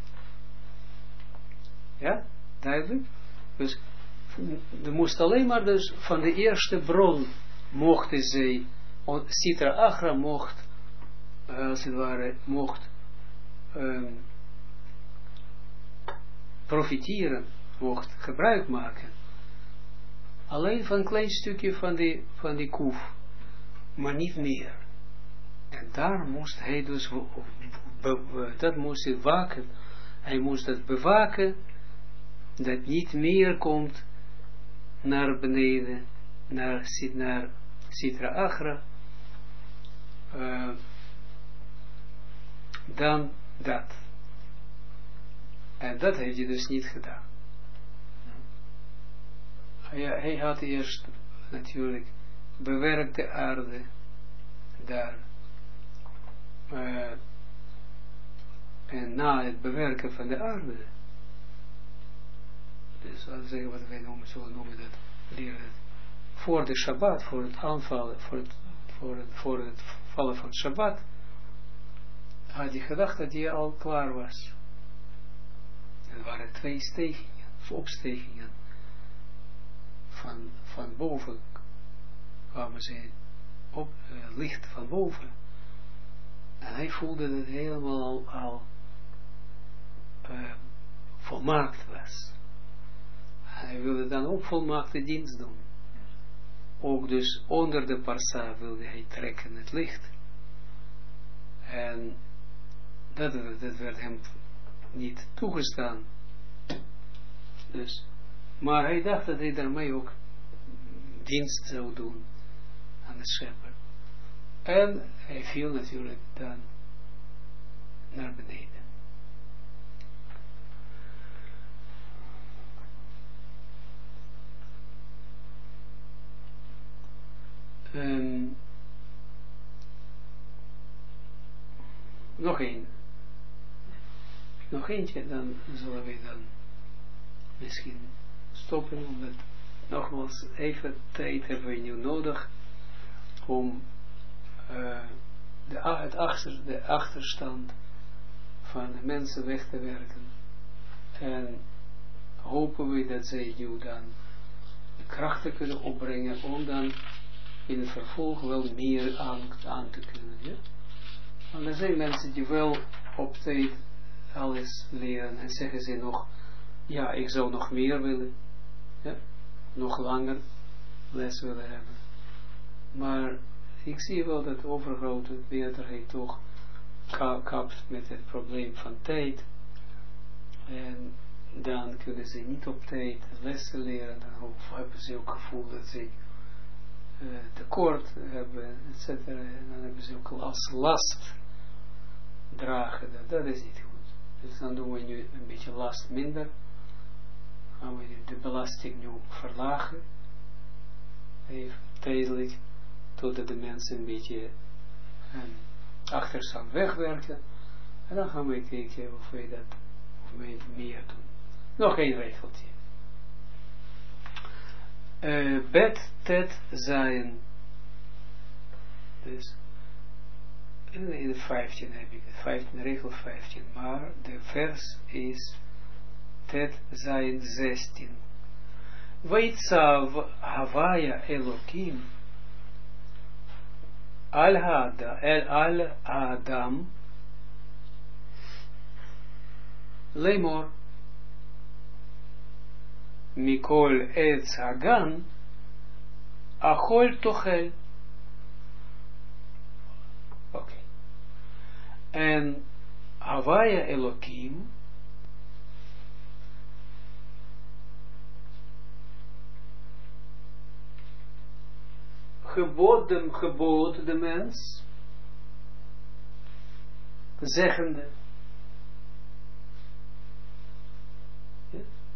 Ja, duidelijk? Dus er moest alleen maar dus van de eerste bron mochten zij, Sitra Achra mocht, als het ware, profiteren, mocht gebruik maken. Alleen van een klein stukje van die Kuf, maar niet meer. En daar moest hij dus, dat moest hij waken. Hij moest dat bewaken, dat niet meer komt naar beneden, naar Sitra Achra, dan dat. En dat heeft hij dus niet gedaan. Hij had eerst natuurlijk bewerkte aarde daar. En na het bewerken van de aarde, dus laten we zeggen wat wij noemen, zo noemen dat, leren voor de Shabbat, voor het aanvallen, voor het vallen van Shabbat, had hij gedacht dat hij al klaar was. Er waren 2 stegingen, of opstegingen, van boven kwamen ze op, licht van boven. En hij voelde dat het helemaal al volmaakt was. En hij wilde dan ook volmaakte dienst doen. Ook dus onder de parsa wilde hij trekken het licht. En dat werd hem niet toegestaan. Dus, maar hij dacht dat hij daarmee ook dienst zou doen aan de schepper. En hij viel natuurlijk dan naar beneden. Nog eentje, dan zullen we dan misschien stoppen, omdat nogmaals even tijd hebben we nu nodig om de achterstand van de mensen weg te werken. En hopen we dat zij nu dan krachten kunnen opbrengen om dan in het vervolg wel meer aan te kunnen. Ja? Want er zijn mensen die wel op tijd alles leren en zeggen ze nog, ja, ik zou nog meer willen, ja? Nog langer les willen hebben. Maar ik zie wel dat de overgrote meerderheid toch kapt met het probleem van tijd. En dan kunnen ze niet op tijd lessen leren. Dan hebben ze ook het gevoel dat ze tekort hebben, etc. En dan hebben ze ook als last dragen. Dat is niet goed. Dus dan doen we nu een beetje last minder. Gaan we de belasting nu verlagen. Even tijdelijk. Totdat de mensen een beetje achterstand wegwerken. En dan gaan we kijken of we meer doen. Nog één regeltje. Bet, tet, zijn. Dus in de 15 heb ik het. Regel 15. Maar de vers is tet, zijn 16. Weitzav Havaya Elokim Al-Adam Lemor Mikol Etz Hagan Achol Tochel. Oké. En Havaya Elokim gebood de mens, zeggende. Ja?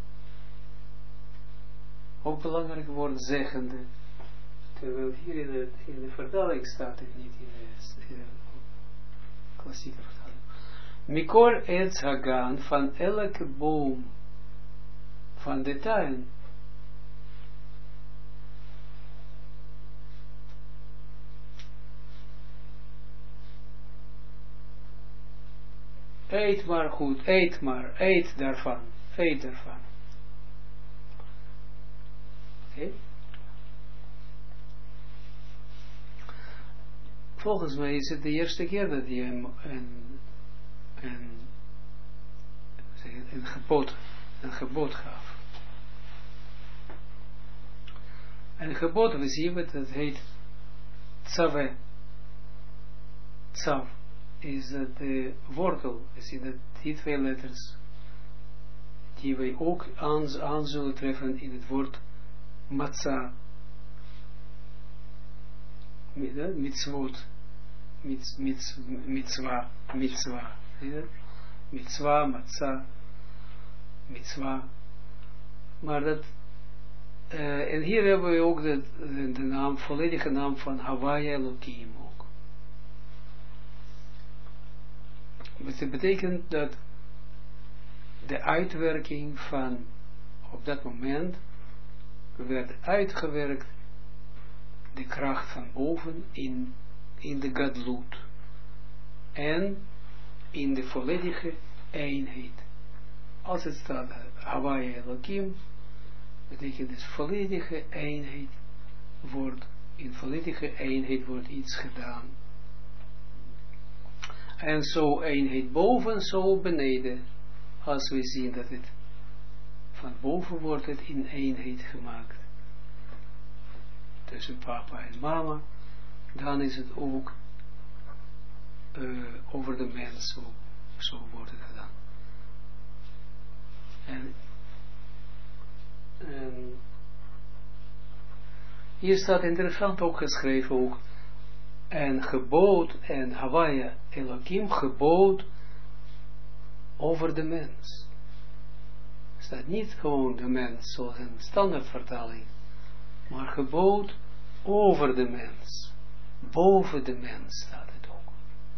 Ook belangrijk woord zeggende. Terwijl hier in de vertaling staat het niet in de klassieke vertaling. Mikol etz hagan, van elke boom van de tuin. Eet maar goed, eet daarvan. Okay. Volgens mij is het de eerste keer dat hij hem een gebod gaf. En een gebod, we zien het, dat heet tzave. Tzav. Is dat de wortel, we zien dat die twee letters, die wij ook aan zullen treffen in het woord matzah, mitzvot, mitzvah, matzah, mitzvah, maar dat, en hier hebben we ook de naam, volledige naam van Havaya Elohim ook. Het betekent dat de uitwerking van op dat moment werd uitgewerkt de kracht van boven in de Gadlut en in de volledige eenheid. Als het staat Havaya Elohim, betekent dus volledige eenheid wordt, in volledige eenheid wordt iets gedaan. En zo eenheid boven, zo beneden. Als we zien dat het van boven wordt het in eenheid gemaakt. Tussen papa en mama. Dan is het ook over de mens. Zo wordt het gedaan. En hier staat interessant ook geschreven ook. En gebood, en Havaya Elohim gebood over de mens. Staat niet gewoon de mens, zoals een standaardvertaling, maar gebood over de mens. Boven de mens staat het ook.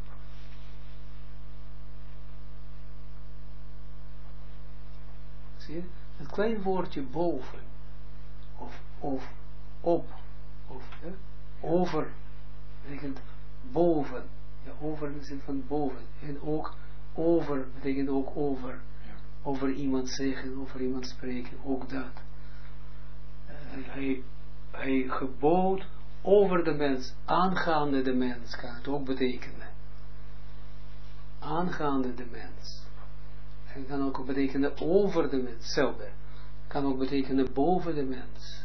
Zie je? Het klein woordje boven, of op, of over, betekent boven. Ja, over in de zin van boven. En ook over, betekent ook over. Ja. Over iemand zeggen, over iemand spreken, ook dat. hij gebood over de mens, aangaande de mens, kan het ook betekenen. Aangaande de mens. En kan ook betekenen over de mens, hetzelfde. Kan ook betekenen boven de mens.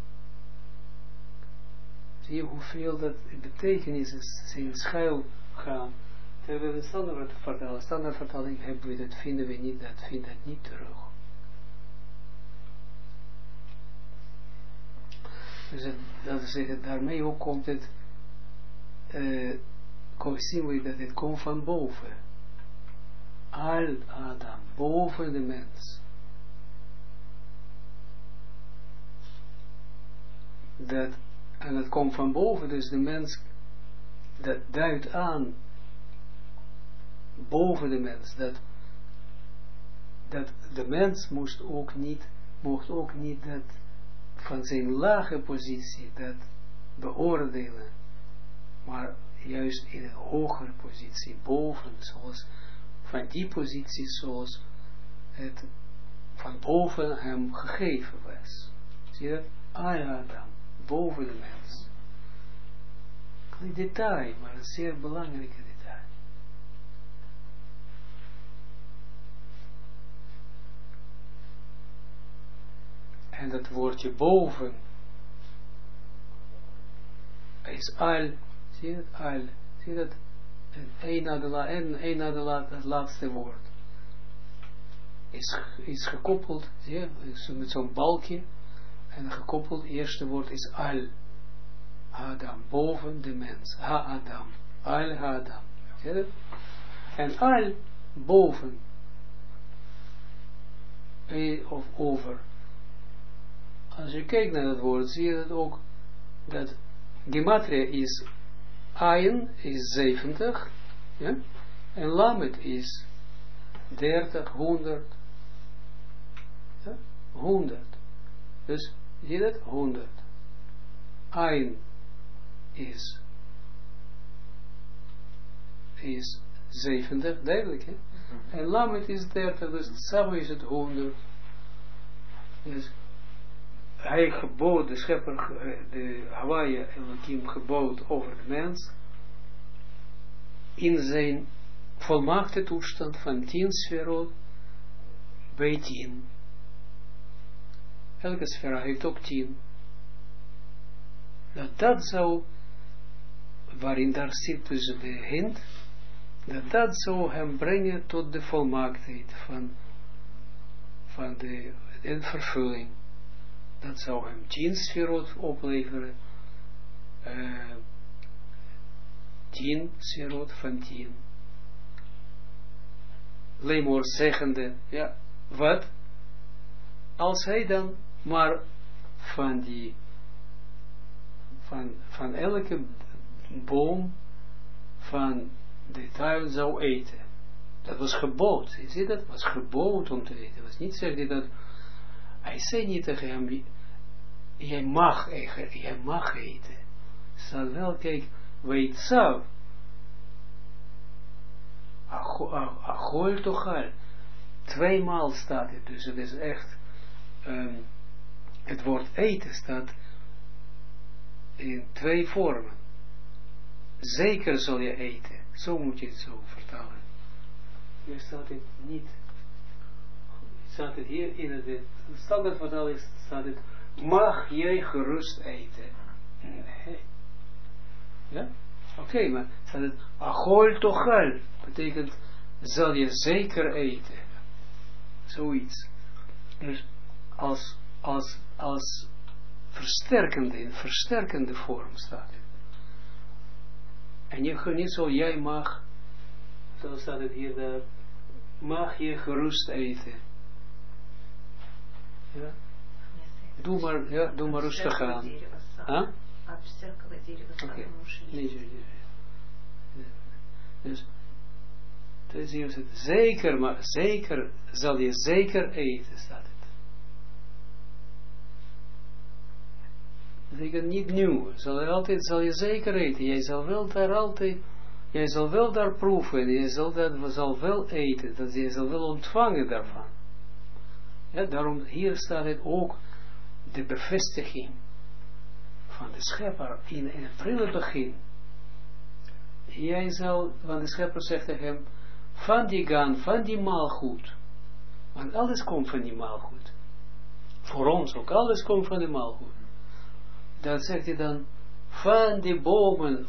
Zie je hoeveel dat betekenis is in schuil gaan. Terwijl we de standaardvertaling hebben we dat, vinden we niet, dat vindt het niet terug. Dus dat is het, daarmee ook komt het, zien we dat het komt van boven. Al Adam, boven de mens. Dat, en het komt van boven, dus de mens, dat duidt aan, boven de mens, dat de mens mocht ook niet dat van zijn lage positie dat beoordelen, maar juist in een hogere positie, boven, zoals van die positie zoals het van boven hem gegeven was. Zie je dat? Adam, boven de mens. Een detail, maar een zeer belangrijke detail. En dat woordje boven is al, zie je dat? Al, zie je dat? Een na de het laatste woord is gekoppeld, zie je, met zo'n balkje, en gekoppeld, het eerste woord is al, Adam, boven de mens, ha-Adam, al-Adam, zie je dat? En al, boven, of over. Als je kijkt naar dat woord, zie je dat ook, dat gematria is Ayin is 70, ja? En Lamet is 30, 100, ja? 100. Dus, zie je dat? 100. Ayin is 70, duidelijk, hè? En Lamet is 30, dus samen is het 100. Dus, hij gebood, de schepper, de Hawaii Elohim gebood over de mens in zijn volmaakte toestand van 10 sferot bij 10. Elke sfera heeft ook 10. Dat zou, waarin daar zit tussen de hint, dat zou hem brengen tot de volmaaktheid van de vervulling. Dat zou hem 10 sferot opleveren. 10 sferot van 10. Lemor zeggende, ja, wat? Als hij dan maar van elke boom van de tuin zou eten. Dat was gebood. Je ziet dat? Was gebood om te eten. Het was niet zeg dat. Hij zei niet tegen hem, jij mag eten. Staat wel, kijk, weet zelf. Achol tochal. 2 maal staat het, dus het is echt, het woord eten staat in 2 vormen. Zeker zal je eten. Zo moet je het zo vertalen. Hier staat het niet. Staat het hier in de standaardvertaling staat het, mag jij gerust eten? Nee. Ja? Oké, maar staat het, achol tochal, betekent, zal je zeker eten? Zoiets. Dus als versterkende, in versterkende vorm staat het. En je gaat niet zo, jij mag, zo staat het hier, daar, mag je gerust eten? Ja. Doe maar rustig aan. Huh? Okay. Dus hier is het zeker, maar zeker zal je zeker eten, staat het. Dat betekent niet nieuw. Zal je zeker eten. Jij zal wel daar proeven. Jij zal wel eten. Je zal wel ontvangen daarvan. Ja, daarom hier staat het ook de bevestiging van de schepper in het prille begin. Jij zal, want de schepper zegt tegen hem, van die gaan, van die maalgoed. Want alles komt van die maalgoed. Voor ons ook, alles komt van die maalgoed. Dat zegt hij dan, van die bomen,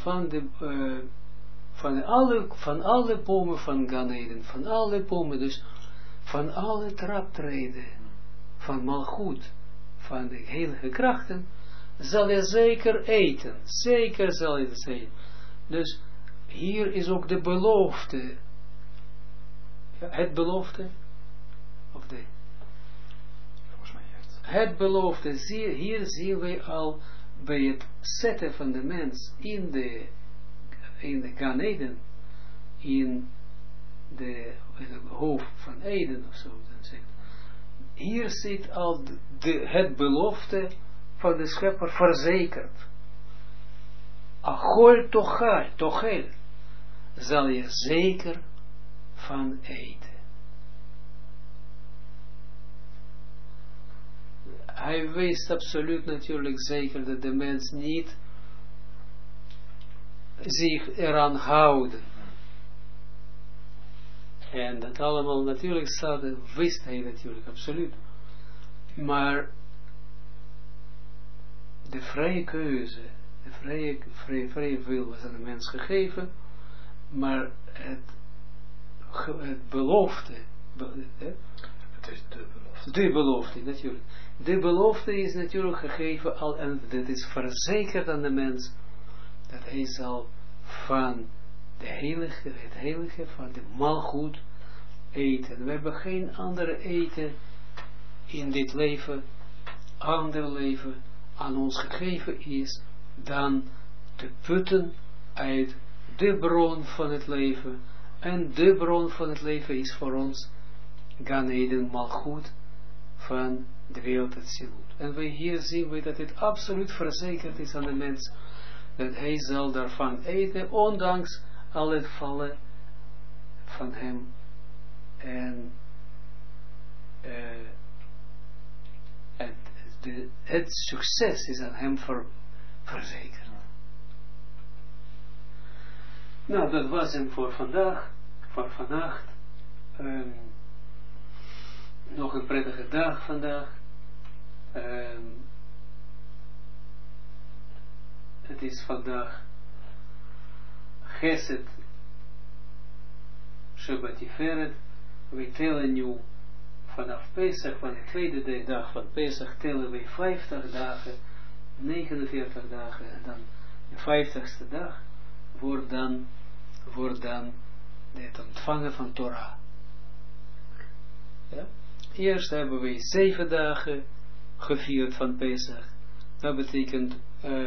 van alle bomen van Gan Eden, van alle bomen, dus van alle traptreden, van malgoed, van de heilige krachten, zal je zeker eten. Zeker zal je het eten. Dus hier is ook de belofte. Het belofte. Of de. Het belofte. Hier zien we al bij het zetten van de mens in de Gan Eden, in de hoofd van Eden of zo. Hier zit al het belofte van de schepper verzekerd. Achol tochel, zal je zeker van eten. Hij wist absoluut natuurlijk zeker dat de mens niet zich eraan houden. En dat allemaal natuurlijk wist hij natuurlijk absoluut. Maar de vrije keuze, de vrije wil was aan de mens gegeven, maar het belofte, het is de belofte. De belofte, natuurlijk. De belofte is natuurlijk gegeven al, en dat is verzekerd aan de mens, dat hij zal van het heilige, van de maalgoed eten. We hebben geen andere eten in dit leven, ander leven aan ons gegeven is, dan te putten uit de bron van het leven. En de bron van het leven is voor ons Gan Eden maalgoed van de wereld het zilut. En hier zien we dat het absoluut verzekerd is aan de mens, dat hij zal daarvan eten, ondanks al het vallen van hem. En het succes is aan hem verzekerd. Nou, dat was hem voor vandaag, voor vannacht. Nog een prettige dag vandaag. Het is vandaag Geset Shabbat Tiferet. We tellen nu vanaf Pesach, van de tweede dag van Pesach, tellen we 50 dagen, 49 dagen, en dan de 50ste dag wordt dan het ontvangen van Torah. Ja? Eerst hebben we 7 dagen gevierd van Pesach. Dat betekent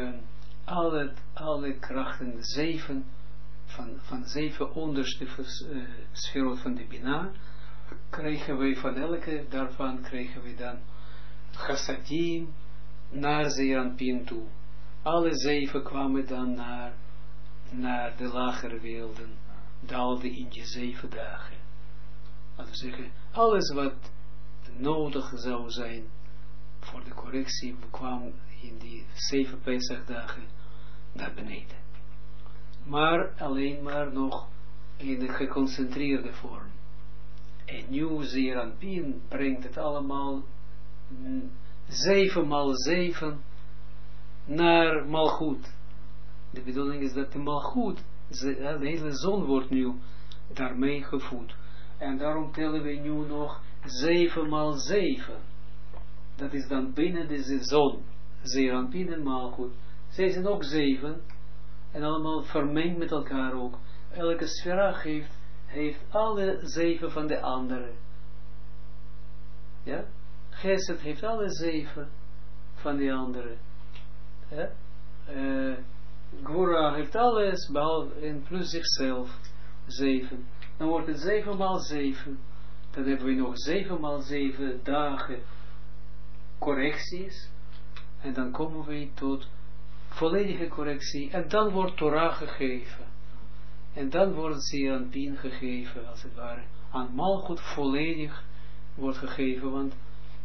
alle krachten 7 van 7 onderste sferot van de Bina kregen we, van elke daarvan kregen we dan chassadim naar Zeranpin toe. Alle 7 kwamen dan naar de lagere werelden, daalden in die 7 dagen. Laten we zeggen, alles wat nodig zou zijn voor de correctie kwam in die 7 Pesachdagen naar beneden. Maar alleen maar nog in de geconcentreerde vorm. En nu Zeranpin brengt het allemaal 7 maal 7 naar Malchut. De bedoeling is dat de Malchut, de hele zon wordt nu daarmee gevoed. En daarom tellen we nu nog 7 maal 7. Dat is dan binnen deze zon. Zeranpin en Malchut. Zij zijn ook 7. En allemaal vermengd met elkaar ook. Elke sfera heeft alle 7 van de andere. Ja? Geset heeft alle 7 van de andere. Ja? Gvura heeft alles, behalve en plus zichzelf 7. Dan wordt het 7 maal 7. Dan hebben we nog 7 maal 7 dagen correcties. En dan komen we tot volledige correctie. En dan wordt Torah gegeven. En dan wordt Zeranpin gegeven, als het ware. Aan Malchut volledig wordt gegeven. Want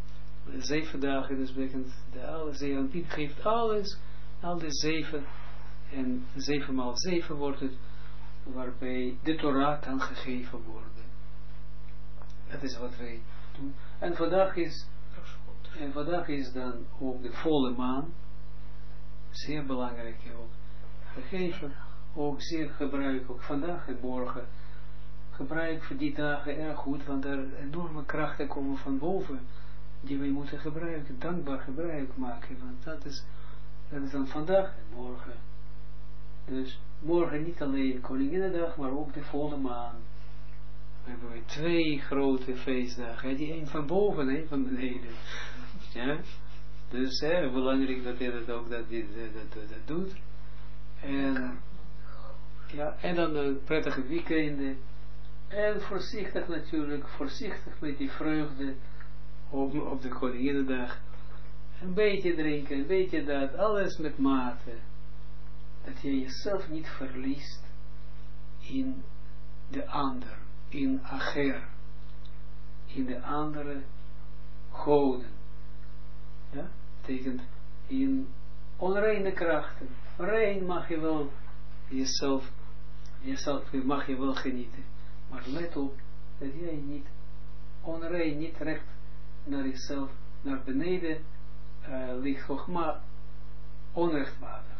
7 dagen, dus betekent de Zeranpien geeft alles, al de 7, en 7 maal 7 wordt het, waarbij de Torah kan gegeven worden. Dat is wat wij doen. En vandaag is dan ook de volle maan, zeer belangrijk ook, gegeven, ook zeer gebruik, ook vandaag en morgen, gebruik voor die dagen erg goed, want er enorme krachten komen van boven, die wij moeten gebruiken, dankbaar gebruik maken, want dat is dan vandaag en morgen. Dus morgen niet alleen Koninginnedag, maar ook de volle maan. We hebben 2 grote feestdagen, die een van boven, een van beneden. Ja? Dus belangrijk dat hij dat ook dat doet. En, ja, en dan een prettige weekenden. En voorzichtig natuurlijk, voorzichtig met die vreugde op de Koninginnedag. Een beetje drinken, een beetje dat, alles met mate. Dat je jezelf niet verliest in de ander, in acher, in de andere goden. Ja, betekent in onreine krachten. Rein mag je wel jezelf mag je wel genieten. Maar let op dat jij niet onrein, niet recht naar jezelf, naar beneden ligt, maar onrechtvaardig.